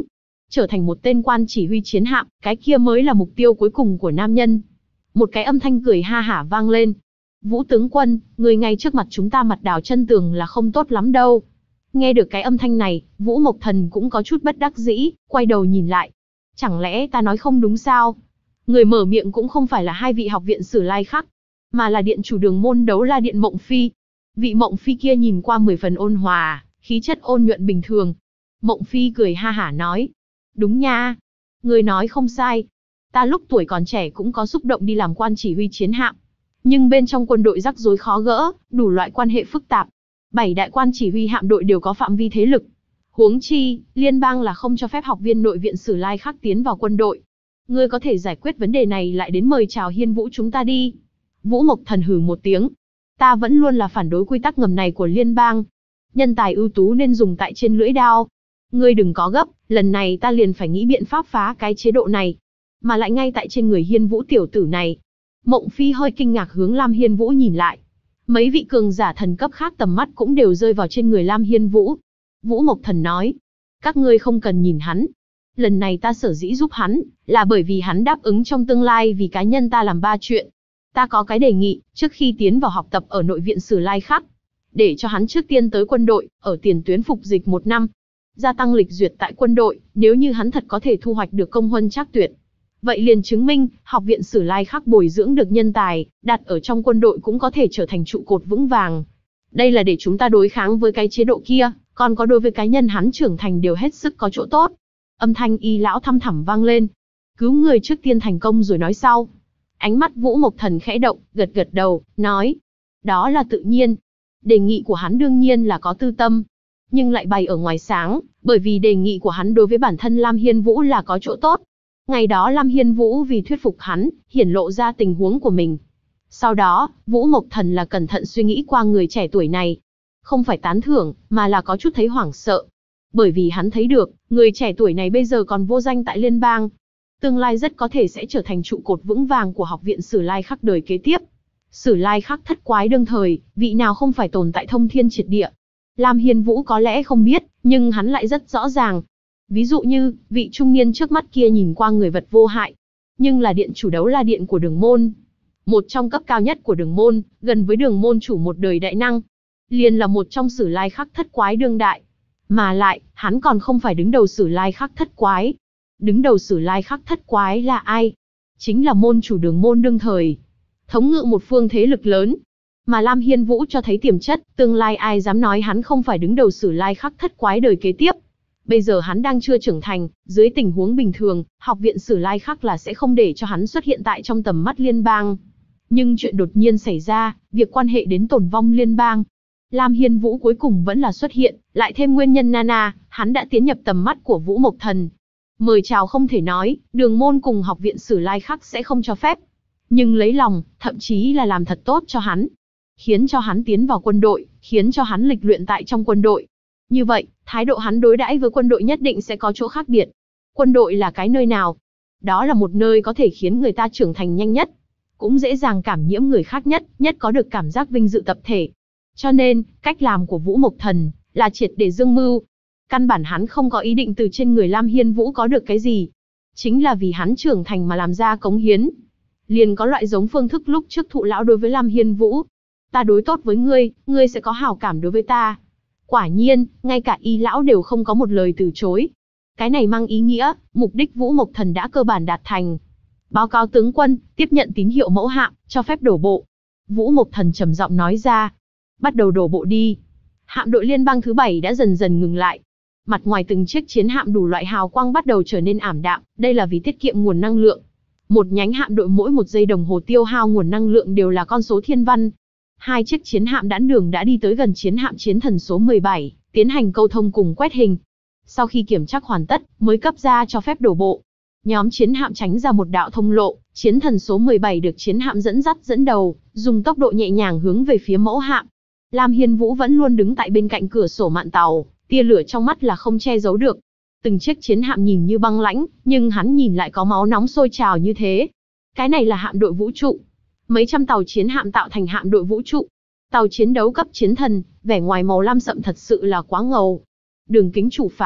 S1: trở thành một tên quan chỉ huy chiến hạm, cái kia mới là mục tiêu cuối cùng của nam nhân. Một cái âm thanh cười ha hả vang lên. Vũ tướng quân, người ngay trước mặt chúng ta mặt đào chân tường là không tốt lắm đâu. Nghe được cái âm thanh này, Vũ Mộc Thần cũng có chút bất đắc dĩ, quay đầu nhìn lại. Chẳng lẽ ta nói không đúng sao? Người mở miệng cũng không phải là hai vị học viện Sử Lai Khắc, mà là điện chủ Đường Môn Đấu La Điện Mộng Phi. Vị Mộng Phi kia nhìn qua 10 phần ôn hòa, khí chất ôn nhuận bình thường. Mộng Phi cười ha hả nói. Đúng nha. Người nói không sai. Ta lúc tuổi còn trẻ cũng có xúc động đi làm quan chỉ huy chiến hạm. Nhưng bên trong quân đội rắc rối khó gỡ, đủ loại quan hệ phức tạp. 7 đại quan chỉ huy hạm đội đều có phạm vi thế lực. Huống chi, liên bang là không cho phép học viên nội viện Sử Lai Khắc tiến vào quân đội. Ngươi có thể giải quyết vấn đề này lại đến mời chào Hiên Vũ chúng ta đi. Vũ Mộc Thần hừ một tiếng. Ta vẫn luôn là phản đối quy tắc ngầm này của liên bang. Nhân tài ưu tú nên dùng tại trên lưỡi đao. Ngươi đừng có gấp, lần này ta liền phải nghĩ biện pháp phá cái chế độ này. Mà lại ngay tại trên người Hiên Vũ tiểu tử này. Mộng Phi hơi kinh ngạc hướng Lam Hiên Vũ nhìn lại. Mấy vị cường giả thần cấp khác tầm mắt cũng đều rơi vào trên người Lam Hiên Vũ. Vũ Mộc Thần nói. Các ngươi không cần nhìn hắn. Lần này ta sở dĩ giúp hắn, là bởi vì hắn đáp ứng trong tương lai vì cá nhân ta làm 3 chuyện. Ta có cái đề nghị, trước khi tiến vào học tập ở nội viện Sử Lai Khắc, để cho hắn trước tiên tới quân đội, ở tiền tuyến phục dịch 1 năm. Gia tăng lịch duyệt tại quân đội, nếu như hắn thật có thể thu hoạch được công huân trác tuyệt. Vậy liền chứng minh, học viện Sử Lai Khắc bồi dưỡng được nhân tài, đặt ở trong quân đội cũng có thể trở thành trụ cột vững vàng. Đây là để chúng ta đối kháng với cái chế độ kia, còn có đối với cá nhân hắn trưởng thành đều hết sức có chỗ tốt. Âm thanh Y lão thăm thẳm vang lên. Cứu người trước tiên thành công rồi nói sau. Ánh mắt Vũ Mộc Thần khẽ động, gật gật đầu, nói. Đó là tự nhiên. Đề nghị của hắn đương nhiên là có tư tâm, nhưng lại bày ở ngoài sáng, bởi vì đề nghị của hắn đối với bản thân Lam Hiên Vũ là có chỗ tốt. Ngày đó Lam Hiên Vũ vì thuyết phục hắn, hiển lộ ra tình huống của mình. Sau đó, Vũ Mộc Thần là cẩn thận suy nghĩ qua người trẻ tuổi này. Không phải tán thưởng, mà là có chút thấy hoảng sợ. Bởi vì hắn thấy được, người trẻ tuổi này bây giờ còn vô danh tại liên bang. Tương lai rất có thể sẽ trở thành trụ cột vững vàng của học viện Sử Lai Khắc đời kế tiếp. Sử Lai Khắc thất quái đương thời, vị nào không phải tồn tại thông thiên triệt địa. Lam Hiên Vũ có lẽ không biết, nhưng hắn lại rất rõ ràng. Ví dụ như, vị trung niên trước mắt kia nhìn qua người vật vô hại, nhưng là điện chủ Đấu La Điện của Đường Môn. Một trong cấp cao nhất của Đường Môn, gần với Đường Môn chủ một đời đại năng. Liền là một trong Sử Lai Khắc thất quái đương đại. Mà lại, hắn còn không phải đứng đầu Sử Lai Khắc thất quái. Đứng đầu Sử Lai Khắc thất quái là ai? Chính là môn chủ Đường Môn đương thời. Thống ngự một phương thế lực lớn. Mà Lam Hiên Vũ cho thấy tiềm chất, tương lai ai dám nói hắn không phải đứng đầu Sử Lai Khắc thất quái đời kế tiếp. Bây giờ hắn đang chưa trưởng thành, dưới tình huống bình thường, học viện Sử Lai Khắc là sẽ không để cho hắn xuất hiện tại trong tầm mắt liên bang. Nhưng chuyện đột nhiên xảy ra, việc quan hệ đến tồn vong liên bang. Lam Hiên Vũ cuối cùng vẫn là xuất hiện, lại thêm nguyên nhân Nana, hắn đã tiến nhập tầm mắt của Vũ Mộc Thần. Mời chào không thể nói, Đường Môn cùng học viện Sử Lai Khắc sẽ không cho phép. Nhưng lấy lòng, thậm chí là làm thật tốt cho hắn. Khiến cho hắn tiến vào quân đội, khiến cho hắn lịch luyện tại trong quân đội. Như vậy, thái độ hắn đối đãi với quân đội nhất định sẽ có chỗ khác biệt. Quân đội là cái nơi nào? Đó là một nơi có thể khiến người ta trưởng thành nhanh nhất, cũng dễ dàng cảm nhiễm người khác nhất, nhất có được cảm giác vinh dự tập thể. Cho nên, cách làm của Vũ Mộc Thần là triệt để dương mưu. Căn bản hắn không có ý định từ trên người Lam Hiên Vũ có được cái gì. Chính là vì hắn trưởng thành mà làm ra cống hiến. Liền có loại giống phương thức lúc trước thụ lão đối với Lam Hiên Vũ. Ta đối tốt với ngươi, ngươi sẽ có hảo cảm đối với ta. Quả nhiên, ngay cả Y lão đều không có một lời từ chối. Cái này mang ý nghĩa, mục đích Vũ Mộc Thần đã cơ bản đạt thành. Báo cáo tướng quân, tiếp nhận tín hiệu mẫu hạm, cho phép đổ bộ. Vũ Mộc Thần trầm giọng nói ra. Bắt đầu đổ bộ đi. Hạm đội liên bang thứ 7 đã dần dần ngừng lại. Mặt ngoài từng chiếc chiến hạm đủ loại hào quang bắt đầu trở nên ảm đạm, đây là vì tiết kiệm nguồn năng lượng. Một nhánh hạm đội mỗi 1 giây đồng hồ tiêu hao nguồn năng lượng đều là con số thiên văn. 2 chiếc chiến hạm đãn đường đã đi tới gần chiến hạm chiến thần số 17, tiến hành câu thông cùng quét hình. Sau khi kiểm tra hoàn tất, mới cấp ra cho phép đổ bộ. Nhóm chiến hạm tránh ra một đạo thông lộ, chiến thần số 17 được chiến hạm dẫn dắt dẫn đầu, dùng tốc độ nhẹ nhàng hướng về phía mẫu hạm. Lam Hiên Vũ vẫn luôn đứng tại bên cạnh cửa sổ mạn tàu, tia lửa trong mắt là không che giấu được. Từng chiếc chiến hạm nhìn như băng lãnh, nhưng hắn nhìn lại có máu nóng sôi trào như thế. Cái này là hạm đội vũ trụ. Mấy trăm tàu chiến hạm tạo thành hạm đội vũ trụ. Tàu chiến đấu cấp chiến thần, vẻ ngoài màu lam sậm thật sự là quá ngầu. Đường kính chủ pháo,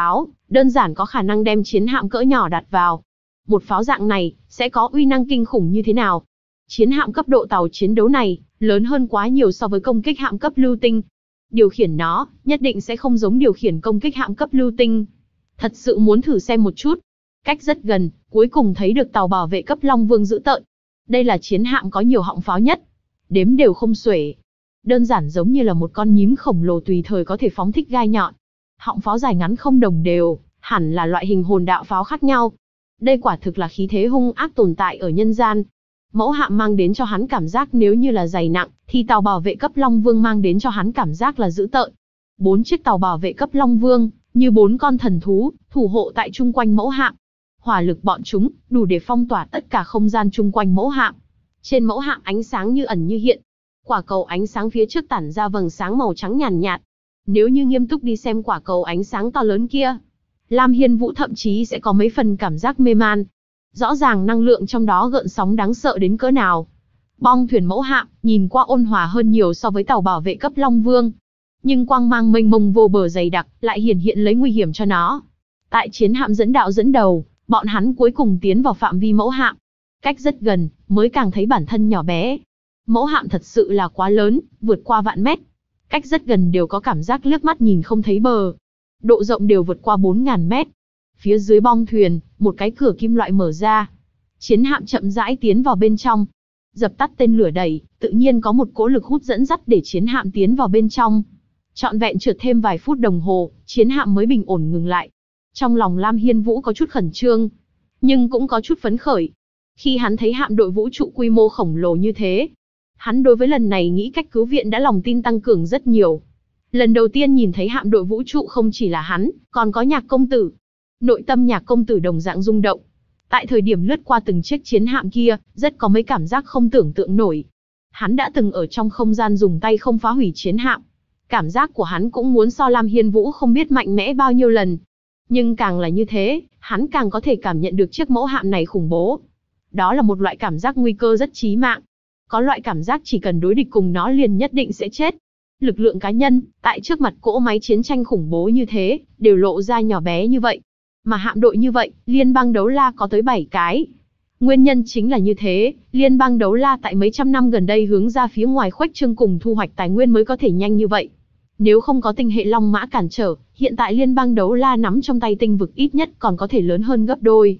S1: đơn giản có khả năng đem chiến hạm cỡ nhỏ đặt vào. Một pháo dạng này, sẽ có uy năng kinh khủng như thế nào? Chiến hạm cấp độ tàu chiến đấu này, lớn hơn quá nhiều so với công kích hạm cấp lưu tinh. Điều khiển nó, nhất định sẽ không giống điều khiển công kích hạm cấp lưu tinh. Thật sự muốn thử xem một chút. Cách rất gần, cuối cùng thấy được tàu bảo vệ cấp Long Vương dữ tợn. Đây là chiến hạm có nhiều họng pháo nhất. Đếm đều không xuể. Đơn giản giống như là một con nhím khổng lồ tùy thời có thể phóng thích gai nhọn. Họng pháo dài ngắn không đồng đều, hẳn là loại hình hồn đạo pháo khác nhau. Đây quả thực là khí thế hung ác tồn tại ở nhân gian. Mẫu hạm mang đến cho hắn cảm giác nếu như là dày nặng, thì tàu bảo vệ cấp Long Vương mang đến cho hắn cảm giác là dữ tợn. 4 chiếc tàu bảo vệ cấp Long Vương, như 4 con thần thú, thủ hộ tại chung quanh mẫu hạm. Hỏa lực bọn chúng, đủ để phong tỏa tất cả không gian chung quanh mẫu hạm. Trên mẫu hạm ánh sáng như ẩn như hiện. Quả cầu ánh sáng phía trước tản ra vầng sáng màu trắng nhàn nhạt. Nếu như nghiêm túc đi xem quả cầu ánh sáng to lớn kia, Lam Hiên Vũ thậm chí sẽ có mấy phần cảm giác mê man. Rõ ràng năng lượng trong đó gợn sóng đáng sợ đến cỡ nào. Bong thuyền mẫu hạm, nhìn qua ôn hòa hơn nhiều so với tàu bảo vệ cấp Long Vương. Nhưng quang mang mênh mông vô bờ dày đặc, lại hiển hiện lấy nguy hiểm cho nó. Tại chiến hạm dẫn đạo dẫn đầu, bọn hắn cuối cùng tiến vào phạm vi mẫu hạm. Cách rất gần, mới càng thấy bản thân nhỏ bé. Mẫu hạm thật sự là quá lớn, vượt qua vạn mét. Cách rất gần đều có cảm giác liếc mắt nhìn không thấy bờ. Độ rộng đều vượt qua 4.000 mét. Phía dưới bong thuyền, một cái cửa kim loại mở ra. Chiến hạm chậm rãi tiến vào bên trong. Dập tắt tên lửa đẩy, tự nhiên có một cỗ lực hút dẫn dắt để chiến hạm tiến vào bên trong. Trọn vẹn trượt thêm vài phút đồng hồ, chiến hạm mới bình ổn ngừng lại. Trong lòng Lam Hiên Vũ có chút khẩn trương, nhưng cũng có chút phấn khởi. Khi hắn thấy hạm đội vũ trụ quy mô khổng lồ như thế, hắn đối với lần này nghĩ cách cứu viện đã lòng tin tăng cường rất nhiều. Lần đầu tiên nhìn thấy hạm đội vũ trụ không chỉ là hắn, còn có Nhạc công tử. Nội tâm Nhạc công tử đồng dạng rung động. Tại thời điểm lướt qua từng chiếc chiến hạm kia, rất có mấy cảm giác không tưởng tượng nổi. Hắn đã từng ở trong không gian dùng tay không phá hủy chiến hạm. Cảm giác của hắn cũng muốn so Lam Hiên Vũ không biết mạnh mẽ bao nhiêu lần. Nhưng càng là như thế, hắn càng có thể cảm nhận được chiếc mẫu hạm này khủng bố. Đó là một loại cảm giác nguy cơ rất chí mạng. Có loại cảm giác chỉ cần đối địch cùng nó liền nhất định sẽ chết. Lực lượng cá nhân, tại trước mặt cỗ máy chiến tranh khủng bố như thế, đều lộ ra nhỏ bé như vậy. Mà hạm đội như vậy, Liên bang Đấu La có tới 7 cái. Nguyên nhân chính là như thế, Liên bang Đấu La tại mấy trăm năm gần đây hướng ra phía ngoài khuếch trương cùng thu hoạch tài nguyên mới có thể nhanh như vậy. Nếu không có tinh hệ Long Mã cản trở, hiện tại Liên bang Đấu La nắm trong tay tinh vực ít nhất còn có thể lớn hơn gấp đôi.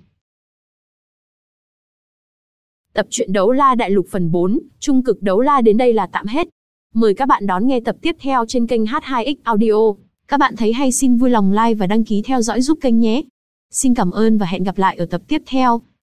S1: Tập truyện Đấu La Đại Lục phần 4, Trung cực Đấu La đến đây là tạm hết. Mời các bạn đón nghe tập tiếp theo trên kênh H2X Audio. Các bạn thấy hay xin vui lòng like và đăng ký theo dõi giúp kênh nhé. Xin cảm ơn và hẹn gặp lại ở tập tiếp theo.